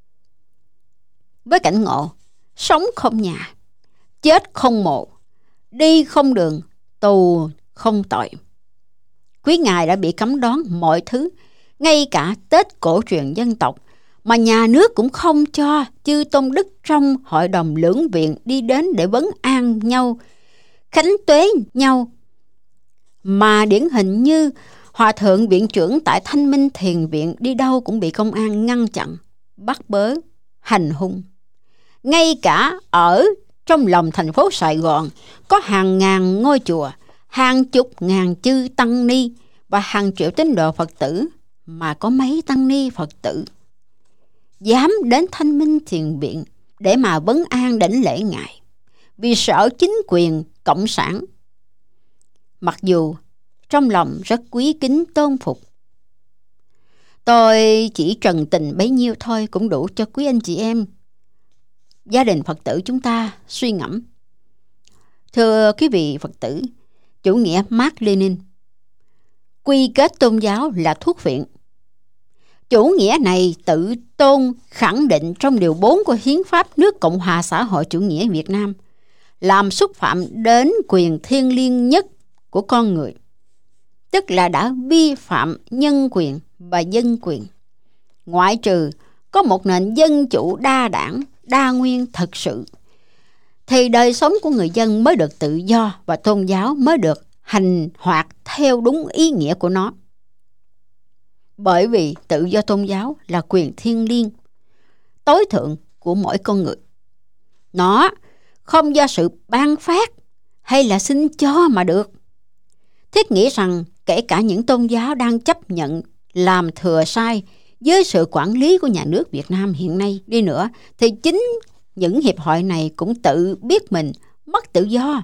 với cảnh ngộ sống không nhà, chết không mộ, đi không đường, tù không tội. Quý ngài đã bị cấm đoán mọi thứ, ngay cả Tết cổ truyền dân tộc mà nhà nước cũng không cho chư tôn đức trong hội đồng lưỡng viện đi đến để vấn an nhau, khánh tuế nhau. Mà điển hình như Hòa thượng viện trưởng tại Thanh Minh Thiền Viện đi đâu cũng bị công an ngăn chặn, bắt bớ, hành hung. Ngay cả ở trong lòng thành phố Sài Gòn có hàng ngàn ngôi chùa, hàng chục ngàn chư tăng ni và hàng triệu tín đồ Phật tử, mà có mấy tăng ni Phật tử dám đến Thanh Minh Thiền Viện để mà vấn an đảnh lễ ngài, vì sợ chính quyền cộng sản, mặc dù trong lòng rất quý kính tôn phục. Tôi chỉ trần tình bấy nhiêu thôi cũng đủ cho quý anh chị em gia đình Phật tử chúng ta suy ngẫm. Thưa quý vị Phật tử, chủ nghĩa Mác Lênin quy kết tôn giáo là thuốc viện. Chủ nghĩa này tự tôn khẳng định trong điều bốn của Hiến pháp nước Cộng hòa xã hội chủ nghĩa Việt Nam, làm xúc phạm đến quyền thiêng liêng nhất của con người, tức là đã vi phạm nhân quyền và dân quyền. Ngoại trừ có một nền dân chủ đa đảng, đa nguyên thực sự, thì đời sống của người dân mới được tự do và tôn giáo mới được hành hoạt theo đúng ý nghĩa của nó. Bởi vì tự do tôn giáo là quyền thiêng liêng, tối thượng của mỗi con người. Nó không do sự ban phát hay là xin cho mà được. Thiết nghĩ rằng kể cả những tôn giáo đang chấp nhận làm thừa sai với sự quản lý của nhà nước Việt Nam hiện nay đi nữa, thì chính những hiệp hội này cũng tự biết mình mất tự do,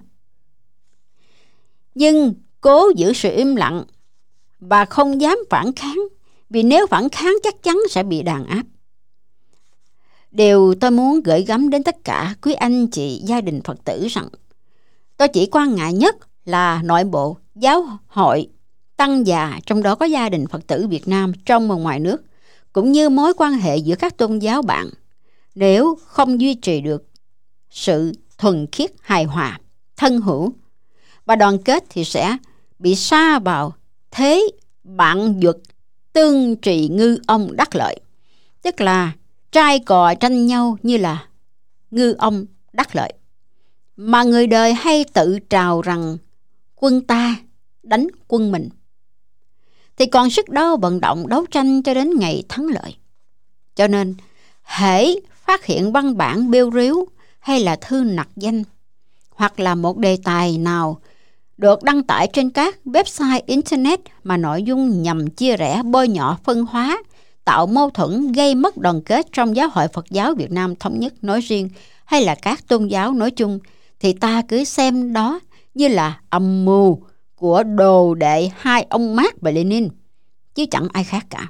nhưng cố giữ sự im lặng và không dám phản kháng, vì nếu phản kháng chắc chắn sẽ bị đàn áp. Điều tôi muốn gửi gắm đến tất cả quý anh chị gia đình Phật tử rằng tôi chỉ quan ngại nhất là nội bộ giáo hội tăng già, trong đó có gia đình Phật tử Việt Nam trong và ngoài nước, cũng như mối quan hệ giữa các tôn giáo bạn, nếu không duy trì được sự thuần khiết, hài hòa, thân hữu và đoàn kết, thì sẽ bị sa vào thế bạn duật tương trì ngư ông đắc lợi, tức là trai cò tranh nhau như là ngư ông đắc lợi. Mà người đời hay tự trào rằng quân ta đánh quân mình, thì còn sức đâu vận động đấu tranh cho đến ngày thắng lợi. Cho nên hễ phát hiện văn bản bêu riếu hay là thư nặc danh, hoặc là một đề tài nào được đăng tải trên các website internet mà nội dung nhằm chia rẽ, bôi nhọ, phân hóa, tạo mâu thuẫn gây mất đoàn kết trong Giáo hội Phật giáo Việt Nam Thống nhất nói riêng hay là các tôn giáo nói chung, thì ta cứ xem đó như là âm mưu của đồ đệ hai ông Mác và Lenin, chứ chẳng ai khác cả.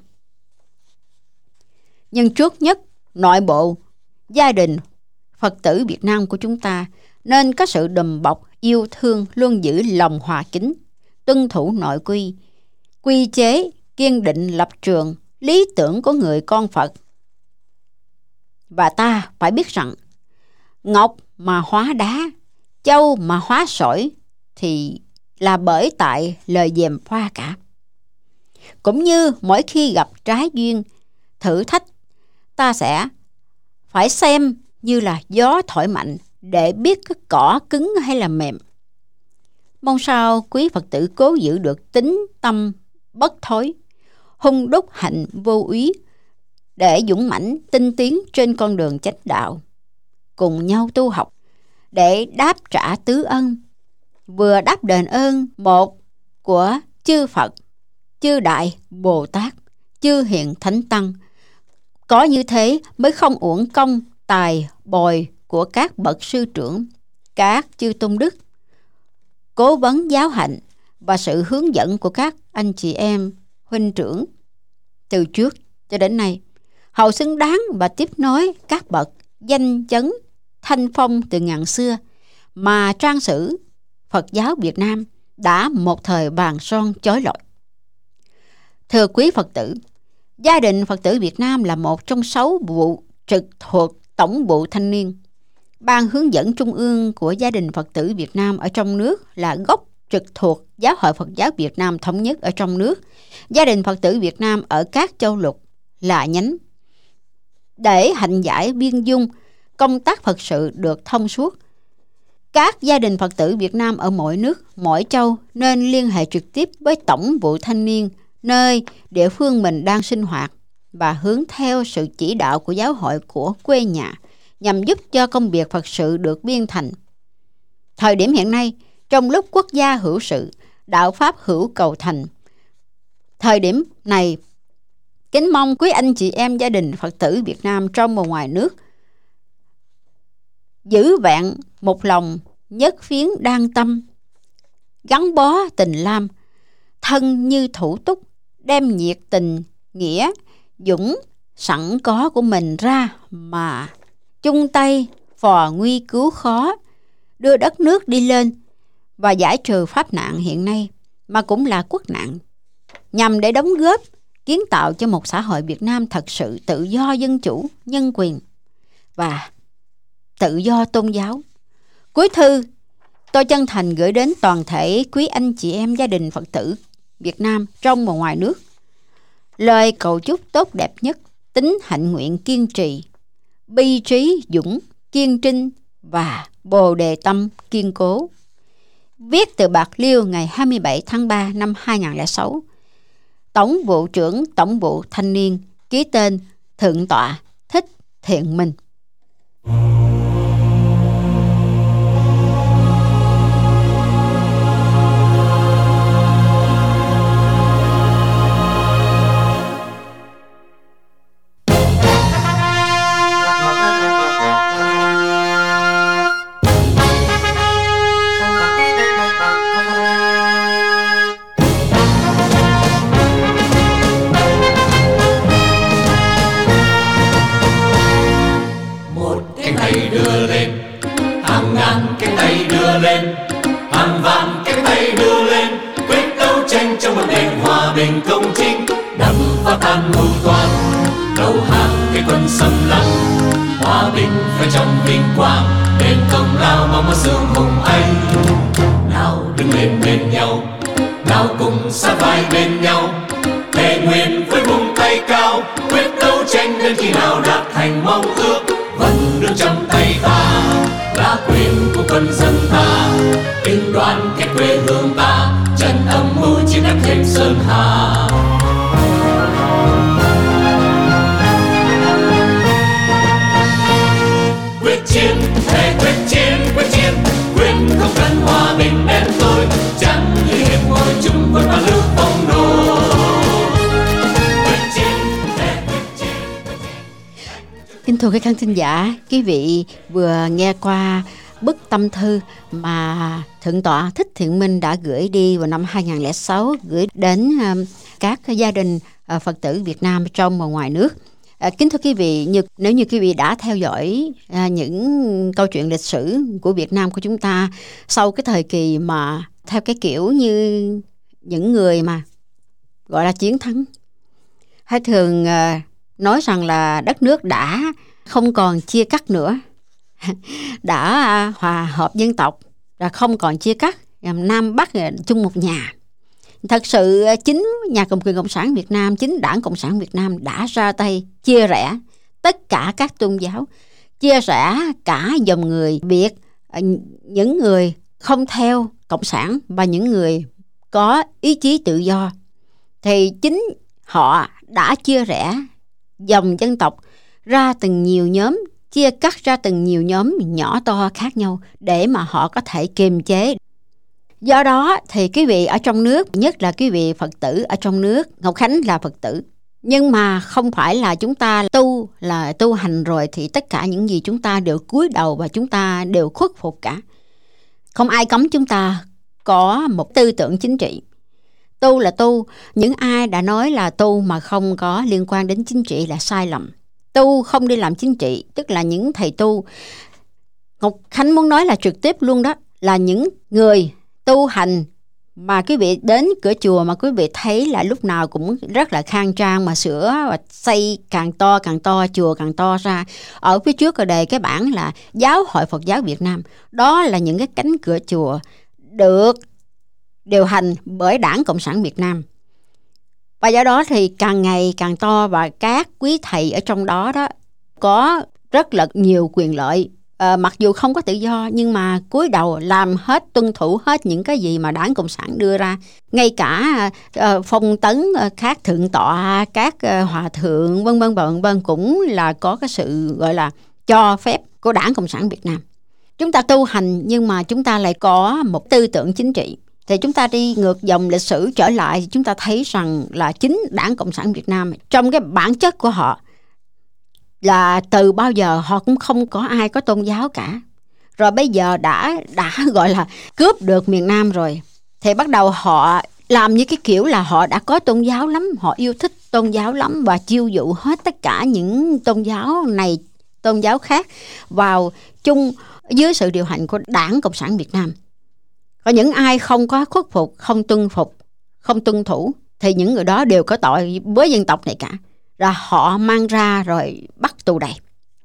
Nhưng trước nhất, nội bộ gia đình Phật tử Việt Nam của chúng ta nên có sự đùm bọc, yêu thương, luôn giữ lòng hòa kính, tuân thủ nội quy, quy chế, kiên định lập trường, lý tưởng của người con Phật. Và ta phải biết rằng, ngọc mà hóa đá, châu mà hóa sỏi thì là bởi tại lời gièm pha cả. Cũng như mỗi khi gặp trái duyên, thử thách, ta sẽ phải xem như là gió thổi mạnh để biết cái cỏ cứng hay là mềm. Mong sao quý Phật tử cố giữ được tính tâm bất thối, hung đúc hạnh vô úy để dũng mãnh tinh tiến trên con đường chánh đạo, cùng nhau tu học để đáp trả tứ ân, vừa đáp đền ơn một của chư Phật, chư Đại Bồ Tát, chư Hiện Thánh Tăng. Có như thế mới không uổng công tài bồi của các bậc sư trưởng, các chư tôn đức, cố vấn giáo hạnh và sự hướng dẫn của các anh chị em huynh trưởng từ trước cho đến nay, hầu xứng đáng và tiếp nối các bậc danh chấn thanh phong từ ngàn xưa mà trang sử Phật giáo Việt Nam đã một thời vàng son chói lọi. Thưa quý Phật tử, gia đình Phật tử Việt Nam là một trong sáu vụ trực thuộc Tổng vụ Thanh niên. Ban hướng dẫn trung ương của gia đình Phật tử Việt Nam ở trong nước là gốc trực thuộc Giáo hội Phật giáo Việt Nam Thống nhất ở trong nước. Gia đình Phật tử Việt Nam ở các châu lục là nhánh. Để hành giải biên dung, công tác Phật sự được thông suốt, các gia đình Phật tử Việt Nam ở mỗi nước, mỗi châu nên liên hệ trực tiếp với Tổng vụ Thanh niên nơi địa phương mình đang sinh hoạt và hướng theo sự chỉ đạo của giáo hội của quê nhà nhằm giúp cho công việc Phật sự được biên thành. Thời điểm hiện nay, trong lúc quốc gia hữu sự, đạo Pháp hữu cầu thành, thời điểm này, kính mong quý anh chị em gia đình Phật tử Việt Nam trong và ngoài nước giữ vẹn một lòng nhất phiến đan tâm, gắn bó tình lam, thân như thủ túc, đem nhiệt tình, nghĩa, dũng, sẵn có của mình ra mà chung tay phò nguy cứu khó, đưa đất nước đi lên và giải trừ pháp nạn hiện nay mà cũng là quốc nạn, nhằm để đóng góp kiến tạo cho một xã hội Việt Nam thật sự tự do dân chủ, nhân quyền và tự do tôn giáo. Cuối thư, tôi chân thành gửi đến toàn thể quý anh chị em gia đình Phật tử Việt Nam trong và ngoài nước lời cầu chúc tốt đẹp nhất, tính hạnh nguyện kiên trì, bi trí dũng, kiên trinh và bồ đề tâm kiên cố. Viết từ Bạc Liêu ngày hai mươi bảy tháng ba năm hai nghìn không trăm lẻ sáu. Tổng vụ trưởng Tổng vụ Thanh niên, ký tên Thượng tọa Thích Thiện Minh. Bình công chính đập phá tan mưu toan, đầu hàng cái quân xâm lăng, hòa bình phải trong vinh quang, đền công lao mong mơ sương hùng anh. Nào đứng lên bên nhau, nào cùng sát vai bên nhau, thề nguyện với vùng tay cao, quyết đấu tranh đến khi nào đạt thành mong ước. Vẫn nước trong tay ta là quyền của quân dân ta, tình đoàn kết quê hương ta, trận âm mưu chiến đắp thêm sơn hà. Quyết chiến, thề quyết chiến, quyết chiến, quyết không cần hòa bình đen tối, chẳng như hiệp ngồi chung quân và lưu phong nô. Quyết chiến, thề Kính thưa quý khán thính giả, quý vị vừa nghe qua bức tâm thư mà Thượng tọa Thích Thiện Minh đã gửi đi vào năm hai không không sáu, gửi đến các gia đình Phật tử Việt Nam trong và ngoài nước. Kính thưa quý vị, như, nếu như quý vị đã theo dõi những câu chuyện lịch sử của Việt Nam của chúng ta sau cái thời kỳ mà theo cái kiểu như những người mà gọi là chiến thắng, hay thường nói rằng là đất nước đã không còn chia cắt nữa, đã hòa hợp dân tộc, và không còn chia cắt, Nam Bắc chung một nhà. Thật sự chính nhà cầm quyền Cộng sản Việt Nam, chính Đảng Cộng sản Việt Nam đã ra tay chia rẽ tất cả các tôn giáo, chia rẽ cả dòng người Việt, những người không theo Cộng sản và những người có ý chí tự do. Thì chính họ đã chia rẽ dòng dân tộc ra từng nhiều nhóm, chia cắt ra từng nhiều nhóm nhỏ to khác nhau để mà họ có thể kiềm chế. Do đó thì quý vị ở trong nước, nhất là quý vị Phật tử ở trong nước, Ngọc Khánh là Phật tử, nhưng mà không phải là chúng ta tu là tu hành rồi thì tất cả những gì chúng ta đều cúi đầu và chúng ta đều khuất phục cả. Không ai cấm chúng ta có một tư tưởng chính trị. Tu là tu, những ai đã nói là tu mà không có liên quan đến chính trị là sai lầm. Tu không đi làm chính trị, tức là những thầy tu, Ngọc Khánh muốn nói là trực tiếp luôn đó, là những người tu hành mà quý vị đến cửa chùa mà quý vị thấy là lúc nào cũng rất là khang trang, mà sửa và xây càng to càng to, chùa càng to ra. Ở phía trước ở đề cái bảng là Giáo hội Phật giáo Việt Nam. Đó là những cái cánh cửa chùa được điều hành bởi Đảng Cộng sản Việt Nam. Và do đó thì càng ngày càng to, và các quý thầy ở trong đó đó có rất là nhiều quyền lợi. À, mặc dù không có tự do nhưng mà cúi đầu làm hết, tuân thủ hết những cái gì mà Đảng Cộng sản đưa ra. Ngay cả uh, phong tấn uh, các thượng tọa, các uh, hòa thượng vân vân vân vân cũng là có cái sự gọi là cho phép của Đảng Cộng sản Việt Nam. Chúng ta tu hành nhưng mà chúng ta lại có một tư tưởng chính trị. Thì chúng ta đi ngược dòng lịch sử trở lại thì chúng ta thấy rằng là chính Đảng Cộng sản Việt Nam trong cái bản chất của họ là từ bao giờ họ cũng không có ai có tôn giáo cả. Rồi bây giờ đã đã gọi là cướp được miền Nam rồi, thì bắt đầu họ làm như cái kiểu là họ đã có tôn giáo lắm, họ yêu thích tôn giáo lắm và chiêu dụ hết tất cả những tôn giáo này, tôn giáo khác vào chung dưới sự điều hành của Đảng Cộng sản Việt Nam. Có những ai không có khuất phục, không tuân phục, không tuân thủ thì những người đó đều có tội với dân tộc này cả. Rồi họ mang ra rồi bắt tù đầy.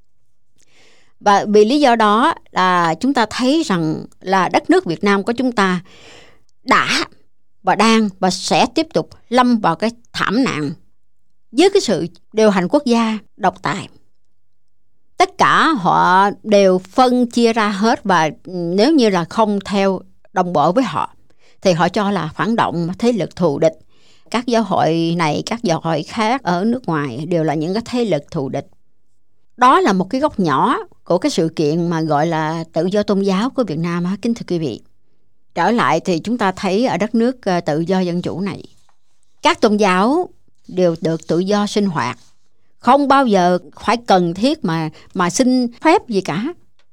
Và vì lý do đó là chúng ta thấy rằng là đất nước Việt Nam của chúng ta đã và đang và sẽ tiếp tục lâm vào cái thảm nạn dưới cái sự điều hành quốc gia độc tài. Tất cả họ đều phân chia ra hết, và nếu như là không theo đồng bộ với họ thì họ cho là phản động, thế lực thù địch. Các giáo hội này, các giáo hội khác ở nước ngoài đều là những cái thế lực thù địch. Đó là một cái góc nhỏ của cái sự kiện mà gọi là tự do tôn giáo của Việt Nam, kính thưa quý vị. Trở lại thì chúng ta thấy ở đất nước tự do dân chủ này, các tôn giáo đều được tự do sinh hoạt, không bao giờ phải cần thiết mà mà xin phép gì cả.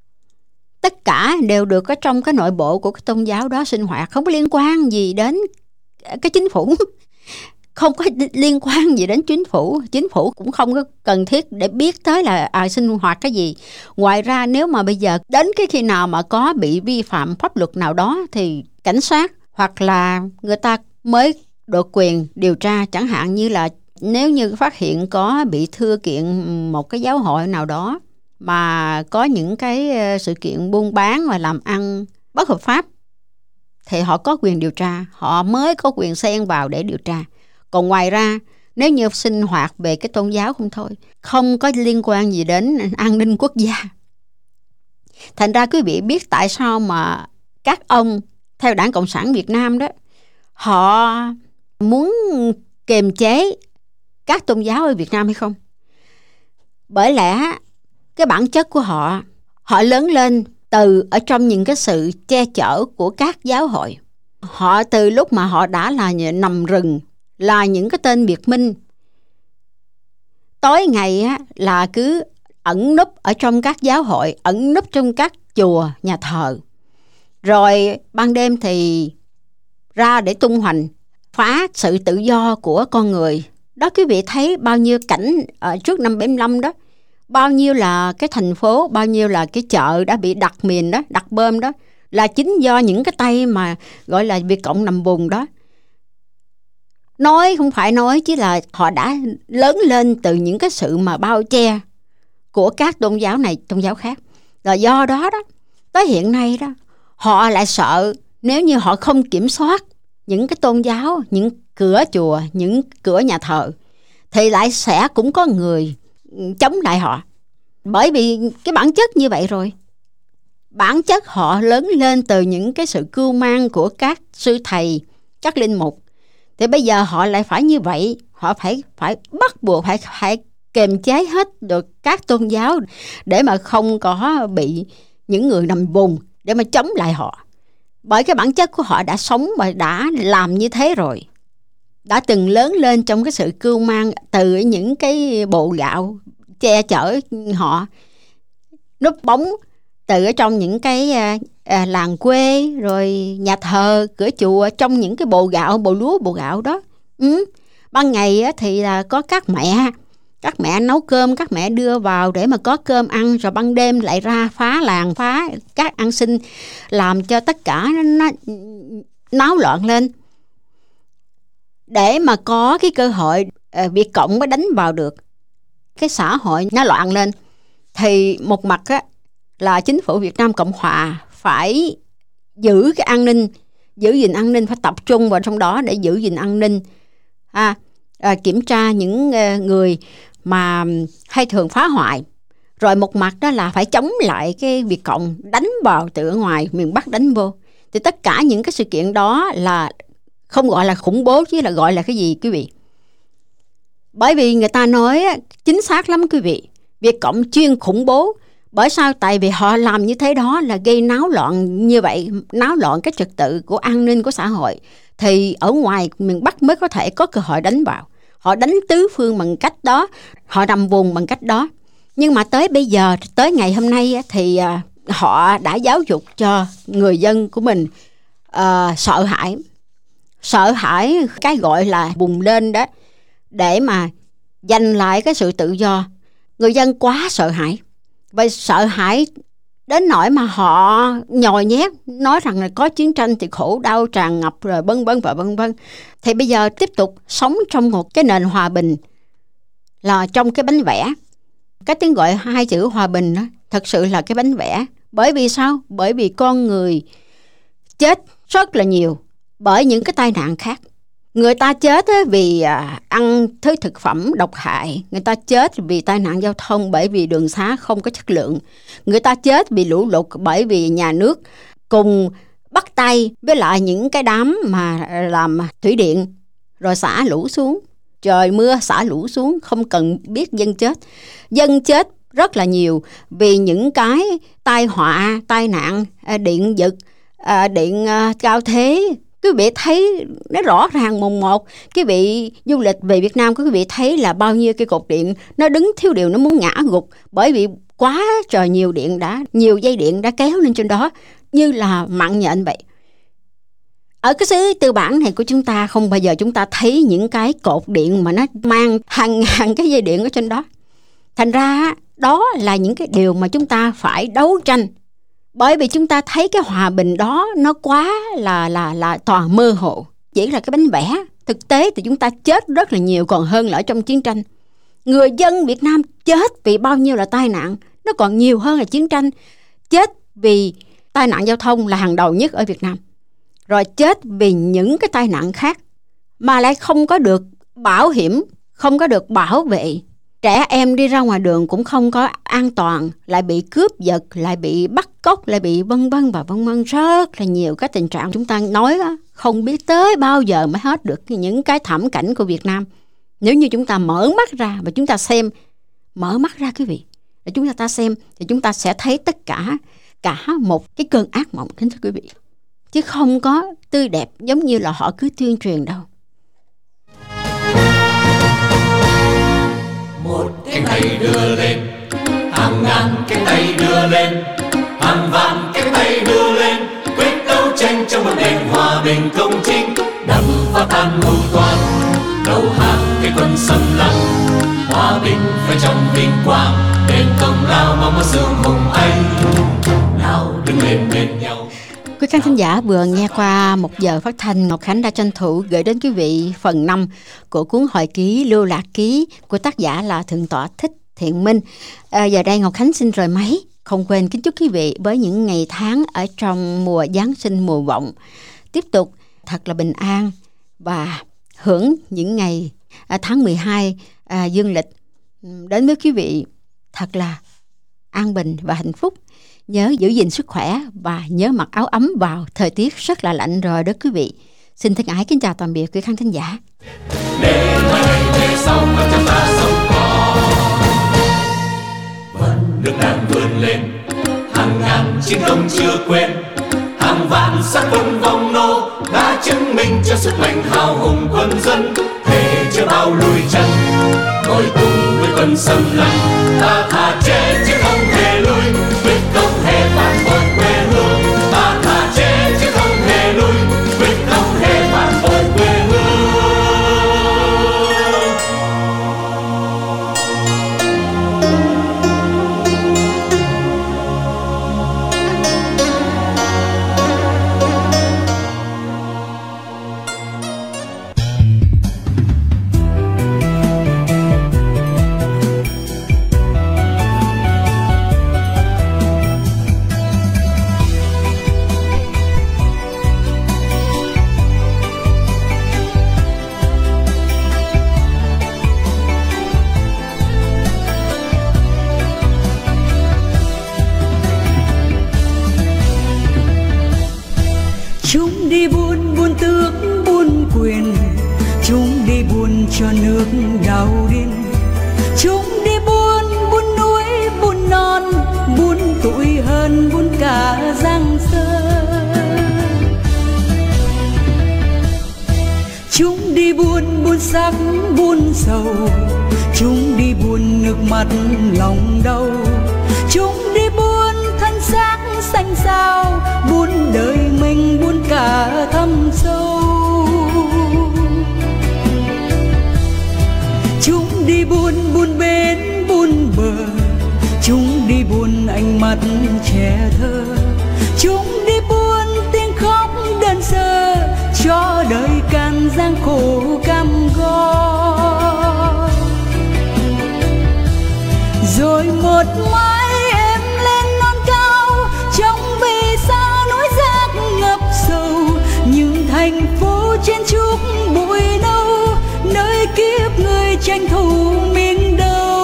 Tất cả đều được ở trong cái nội bộ của cái tôn giáo đó sinh hoạt, không có liên quan gì đến cái chính phủ. Không có liên quan gì đến chính phủ. Chính phủ cũng không có cần thiết để biết tới là à, sinh hoạt cái gì. Ngoài ra nếu mà bây giờ đến cái khi nào mà có bị vi phạm pháp luật nào đó thì cảnh sát hoặc là người ta mới được quyền điều tra. Chẳng hạn như là nếu như phát hiện có bị thưa kiện một cái giáo hội nào đó mà có những cái sự kiện buôn bán và làm ăn bất hợp pháp thì họ có quyền điều tra, họ mới có quyền xen vào để điều tra. Còn ngoài ra, nếu như sinh hoạt về cái tôn giáo không thôi, không có liên quan gì đến an ninh quốc gia. Thành ra quý vị biết tại sao mà các ông theo Đảng Cộng sản Việt Nam đó, họ muốn kiềm chế các tôn giáo ở Việt Nam hay không? Bởi lẽ cái bản chất của họ, họ lớn lên từ ở trong những cái sự che chở của các giáo hội. Họ từ lúc mà họ đã là nằm rừng, là những cái tên biệt minh, tối ngày á, là cứ ẩn núp ở trong các giáo hội, ẩn núp trong các chùa, nhà thờ. Rồi ban đêm thì ra để tung hoành, phá sự tự do của con người. Đó, quý vị thấy bao nhiêu cảnh ở trước năm bảy mươi lăm đó, bao nhiêu là cái thành phố, bao nhiêu là cái chợ đã bị đặt mìn đó, đặt bom đó, là chính do những cái tay mà gọi là Việt Cộng nằm vùng đó. Nói không phải nói, chứ là họ đã lớn lên từ những cái sự mà bao che của các tôn giáo này, tôn giáo khác. Rồi do đó đó, tới hiện nay đó, họ lại sợ nếu như họ không kiểm soát những cái tôn giáo, những cửa chùa, những cửa nhà thờ, thì lại sẽ cũng có người chống lại họ. Bởi vì cái bản chất như vậy rồi. Bản chất họ lớn lên từ những cái sự cưu mang của các sư thầy, các linh mục. Thì bây giờ họ lại phải như vậy, họ phải phải bắt buộc phải phải kiềm chế hết được các tôn giáo để mà không có bị những người nằm vùng để mà chống lại họ. Bởi cái bản chất của họ đã sống và đã làm như thế rồi, đã từng lớn lên trong cái sự cưu mang từ những cái bộ gạo che chở họ, núp bóng từ ở trong những cái à, à, làng quê, rồi nhà thờ, cửa chùa, trong những cái bộ gạo, bộ lúa, bộ gạo đó. Ừ. Ban ngày á, thì là có các mẹ, các mẹ nấu cơm, các mẹ đưa vào để mà có cơm ăn, rồi ban đêm lại ra phá làng, phá các ăn xin, làm cho tất cả nó náo loạn lên. Để mà có cái cơ hội uh, Việt Cộng mới đánh vào được cái xã hội nó loạn lên, thì một mặt á, là chính phủ Việt Nam Cộng Hòa phải giữ cái an ninh, giữ gìn an ninh, phải tập trung vào trong đó để giữ gìn an ninh, à, à, kiểm tra những uh, người mà hay thường phá hoại. Rồi một mặt đó là phải chống lại cái Việt Cộng đánh vào từ ở ngoài miền Bắc đánh vô. Thì tất cả những cái sự kiện đó là không gọi là khủng bố, chứ là gọi là cái gì quý vị? Bởi vì người ta nói chính xác lắm quý vị, Việt Cộng chuyên khủng bố. Bởi sao? Tại vì họ làm như thế đó là gây náo loạn như vậy, náo loạn cái trật tự của an ninh của xã hội. Thì ở ngoài miền Bắc mới có thể có cơ hội đánh vào. Họ đánh tứ phương bằng cách đó, họ nằm vùng bằng cách đó. Nhưng mà tới bây giờ, tới ngày hôm nay thì họ đã giáo dục cho người dân của mình uh, sợ hãi. Sợ hãi cái gọi là bùng lên đó, để mà giành lại cái sự tự do. Người dân quá sợ hãi. Và sợ hãi đến nỗi mà họ nhồi nhét, nói rằng là có chiến tranh thì khổ đau tràn ngập rồi vân vân và vân vân. Thì bây giờ tiếp tục sống trong một cái nền hòa bình, là trong cái bánh vẽ. Cái tiếng gọi hai chữ hòa bình đó, thật sự là cái bánh vẽ. Bởi vì sao? Bởi vì con người chết rất là nhiều bởi những cái tai nạn khác. Người ta chết vì ăn thứ thực phẩm độc hại. Người ta chết vì tai nạn giao thông bởi vì đường xá không có chất lượng. Người ta chết vì lũ lụt bởi vì nhà nước cùng bắt tay với lại những cái đám mà làm thủy điện, rồi xả lũ xuống. Trời mưa xả lũ xuống, không cần biết dân chết. Dân chết rất là nhiều vì những cái tai họa, tai nạn, điện giật, điện cao thế. Quý vị thấy nó rõ ràng mùng một. Quý vị du lịch về Việt Nam, quý vị thấy là bao nhiêu cái cột điện nó đứng thiếu điều, nó muốn ngã gục bởi vì quá trời nhiều điện đã, nhiều dây điện đã kéo lên trên đó như là mạng nhện vậy. Ở cái xứ Tư Bản này của chúng ta không bao giờ chúng ta thấy những cái cột điện mà nó mang hàng ngàn cái dây điện ở trên đó. Thành ra đó là những cái điều mà chúng ta phải đấu tranh. Bởi vì chúng ta thấy cái hòa bình đó nó quá là là là toàn mơ hồ, chỉ là cái bánh vẽ. Thực tế thì chúng ta chết rất là nhiều còn hơn là ở trong chiến tranh. Người dân Việt Nam chết vì bao nhiêu là tai nạn, nó còn nhiều hơn là chiến tranh. Chết vì tai nạn giao thông là hàng đầu nhất ở Việt Nam. Rồi chết vì những cái tai nạn khác mà lại không có được bảo hiểm, không có được bảo vệ. Trẻ em đi ra ngoài đường cũng không có an toàn, lại bị cướp giật, lại bị bắt cóc, lại bị vân vân và vân vân. Rất là nhiều cái tình trạng chúng ta nói đó, không biết tới bao giờ mới hết được những cái thảm cảnh của Việt Nam. Nếu như chúng ta mở mắt ra và chúng ta xem, mở mắt ra quý vị, để chúng ta xem thì chúng ta sẽ thấy tất cả cả một cái cơn ác mộng, kính thưa quý vị, chứ không có tươi đẹp giống như là họ cứ tuyên truyền đâu. Một cánh tay đưa lên, hàng ngàn cái tay đưa lên, hàng vạn cái tay đưa lên, quyết đấu tranh trong một nền hòa bình công chính, đập phá tan mưu toan, đầu hàng cái quân xâm lăng. Hòa bình phải trong vinh quang, đền công lao mong mơ sương hùng anh. Nào đứng lên bên nhau. Quý khán thính giả vừa nghe qua một giờ phát thanh, Ngọc Khánh đã tranh thủ gửi đến quý vị phần năm của cuốn hồi ký Lưu Lạc Ký của tác giả là Thượng tọa Thích Thiện Minh. À, giờ đây Ngọc Khánh xin rời máy, không quên kính chúc quý vị với những ngày tháng ở trong mùa Giáng sinh mùa vọng tiếp tục thật là bình an và hưởng những ngày à, tháng mười hai à, dương lịch đến với quý vị thật là an bình và hạnh phúc. Nhớ giữ gìn sức khỏe và nhớ mặc áo ấm vào thời tiết rất là lạnh rồi đó quý vị. Xin thân ái kính chào tạm biệt quý khán thính giả. Để mai này về sau mà chúng ta sống còn, vẫn nước đang vươn lên, hàng ngàn chiến công chưa quên, hàng vạn xác quân vong nô đã chứng minh cho sức mạnh hào hùng quân dân. Thề chưa bao lùi chân, ngồi cùng với quân xâm lăng, ta thà chết chứ không hề lui, quyết không hề phản bội quê hương. Ta thà chết chứ không hề lui, quyết không hề phản bội quê hương. Chúng đi buôn buôn tước buôn quyền, chúng đi buôn cho nước đau điên. Chúng đi buôn buôn núi buôn non, buôn tuổi hơn buôn cả giang sơn. Chúng đi buôn buôn sắc buôn sầu, chúng đi buôn nước mắt lòng đau. Chúng đi buôn thân xác xanh xao, buôn đời mình buôn cả thâm sâu. Chúng đi buôn buôn bến buôn bờ, chúng đi buôn ánh mắt trẻ thơ. Chúng đi buôn tiếng khóc đơn sơ, cho đời can gian khổ cam go. Rồi một mai em lên non cao, trong vì sao núi rác ngập sâu. Nhưng thành phố trên trúc bụi đâu, nơi kiếp người tranh thủ miền đâu.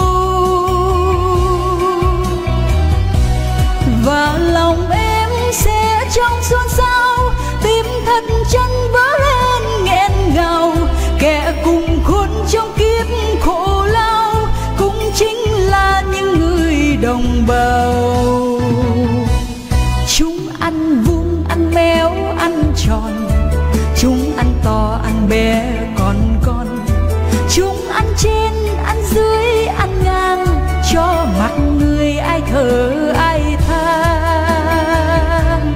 Và lòng em sẽ trong xôn xao, tim thật chân vỡ lên nghẹn ngào. Kẻ cùng khốn trong kiếp khổ lao, cũng chính là những người đồng bào. Chúng ăn vuông ăn méo ăn tròn, chúng ăn to ăn bé còn con. Chúng ăn trên ăn dưới ăn ngang, cho mặc người ai thở ai than.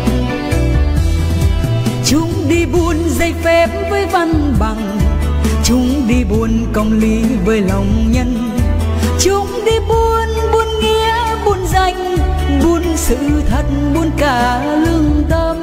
Chúng đi buôn giấy phép với văn bằng, chúng đi buôn công lý với lòng nhân. Chúng đi buôn buôn nghĩa buôn danh, buôn sự thật buôn cả lương tâm.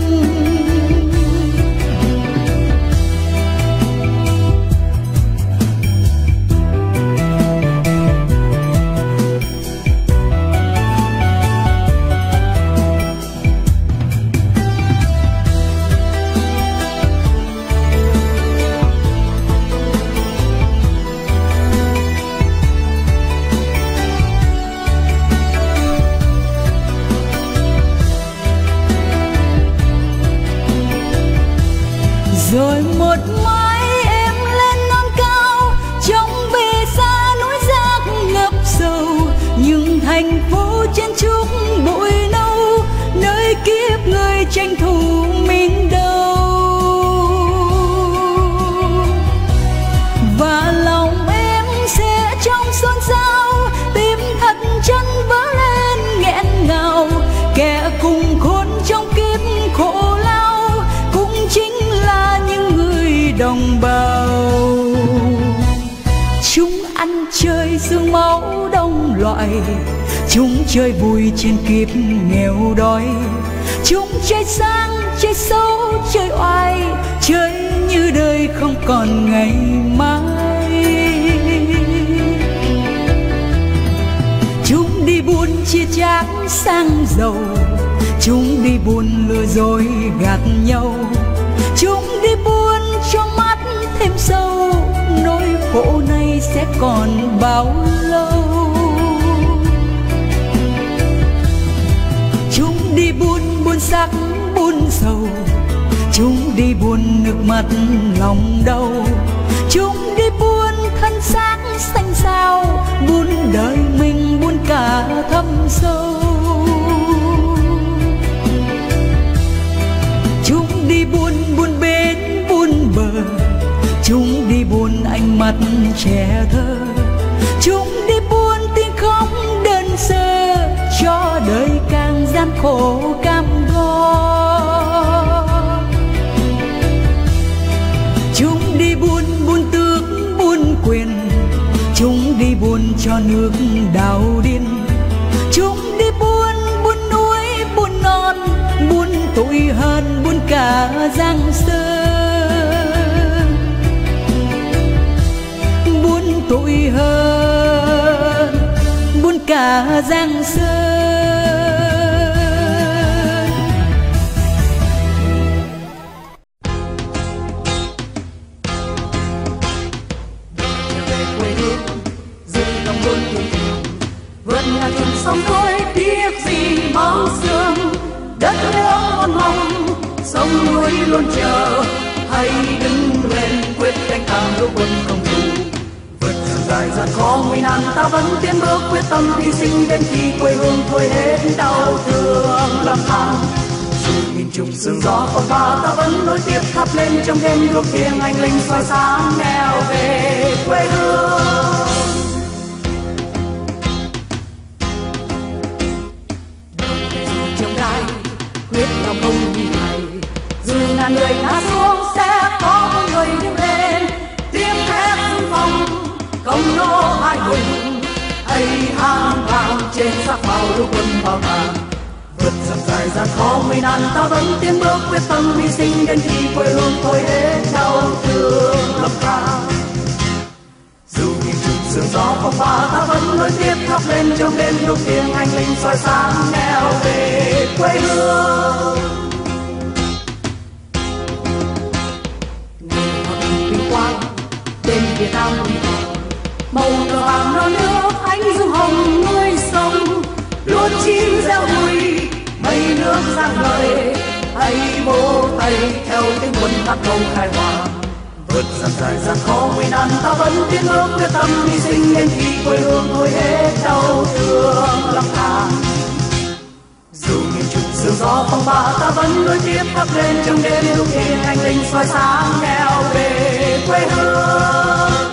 Rồi một mai em lên non cao, trong vì xa núi rác ngập sâu. Nhưng thành phố trên trúc bụi nâu, nơi kiếp người tranh thủ mình đâu. Và lòng em sẽ trong xôn xao, tim thật chân loại. Chúng chơi vui trên kiếp nghèo đói, chúng chơi sang chơi xấu chơi oai, chơi như đời không còn ngày mai. Chúng đi buôn chia chác sang giàu, chúng đi buôn lừa dối gạt nhau, chúng đi buôn cho mắt thêm sâu, nỗi khổ này sẽ còn bao lâu. Chúng đi buôn buôn sắc buôn sầu, chúng đi buôn nước mắt lòng đau, chúng đi buôn thân xác xanh xao, buôn đời mình buôn cả thâm sâu. Chúng đi buôn buôn bến buôn bờ, chúng đi buôn ánh mắt trẻ thơ, chúng đi buôn tiếng khóc đơn sơ, cho đời càng gian khổ cam go. Chúng đi buôn buôn tước buôn quyền, chúng đi buôn cho nước đào điên, chúng đi buôn buôn núi buôn non, buôn tuổi hơn buôn cả giang sơn, buôn tuổi hơn buôn cả giang sơn. Sông tôi tiếc gì máu xương, đất nước muôn mong sông núi luôn chờ. Hãy đứng lên quyết đánh thắng lũ quân không thù, vượt dần dài gian khó nguy nan ta vẫn tiến bước, quyết tâm hy sinh đến khi quê hương thôi hết đau thương lầm than. Dù nghìn trùng sương gió phong ba ta vẫn nối tiếp thắp lên trong đêm đuốc thiêng anh linh soi sáng neo về quê hương. Quyết lòng không vì này, dù ngàn người ngã xuống sẽ có một người đứng lên. Tiếng thét xung phong công nô hai hùng, hãy hăng vàng trên sắc màu lũ quân bao tàng. Vượt dần dài gian khó nguy nan ta vẫn tiến bước, quyết tâm hy sinh đến khi quê hương thôi hết đau thương lầm than. Dù nghìn trùng sương gió phong ba ta vẫn nối tiếp thắp lên trong đêm đuốc thiêng anh linh soi sáng neo về quê hương. Ngày hòa bình vinh quang bên Việt Nam huy hoàng, màu cờ vàng non nước ánh dung hồng núi sông, lúa chim reo vui mây nước rạng ngời. Hãy vỗ tay theo tiếng quân hát câu khai hòa, vượt dần dài gian khó nguy nan ta vẫn tiến bước, quyết tâm hy sinh đến khi quê hương thôi hết đau thương lầm than. Dù nghìn trùng sương gió phong ba ta vẫn nối tiếp thắp lên trong đêm lúc thiêng anh linh soi sáng neo về quê hương.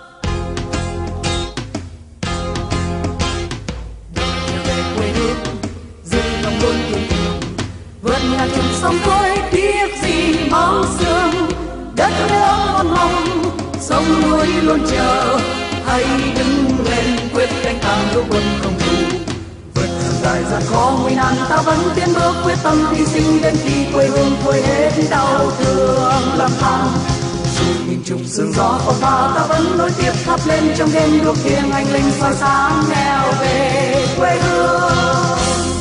Về quê hương dưới lòng buôn thiên đường, vượt ngàn trùng sông tôi tiếc gì máu xương, đất nước muôn mong sông núi luôn chờ. Hãy đứng lên quyết đánh thắng lũ quân không thù, vượt dần dài gian khó nguy nan ta vẫn tiến bước, quyết tâm hy sinh đến khi quê hương thôi hết đau thương lầm than. Dù nghìn trùng sương gió phong ba ta vẫn nối tiếp thắp lên trong đêm đuốc thiêng anh linh soi sáng neo về quê hương.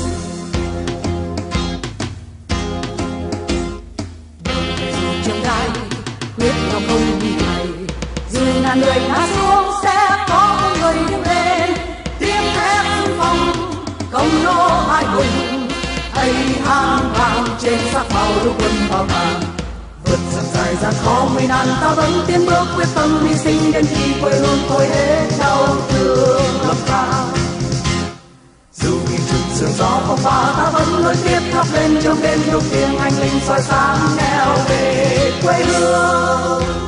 Quyết lòng không vì này, dù ngàn người ngã xuống sẽ có một người đứng lên. Tiếng thét xung phong công nô hai hùng, hãy hăng vàng trên sắc màu lũ quân bao tàng. Vượt dần dài gian khó nguy nan ta vẫn tiến bước, quyết tâm hy sinh đến khi quê hương thôi hết đau thương lầm than. Dù nghìn trùng sương gió phong ba ta vẫn nối tiếp thắp lên trong đêm đuốc thiêng anh linh soi sáng neo về quê hương.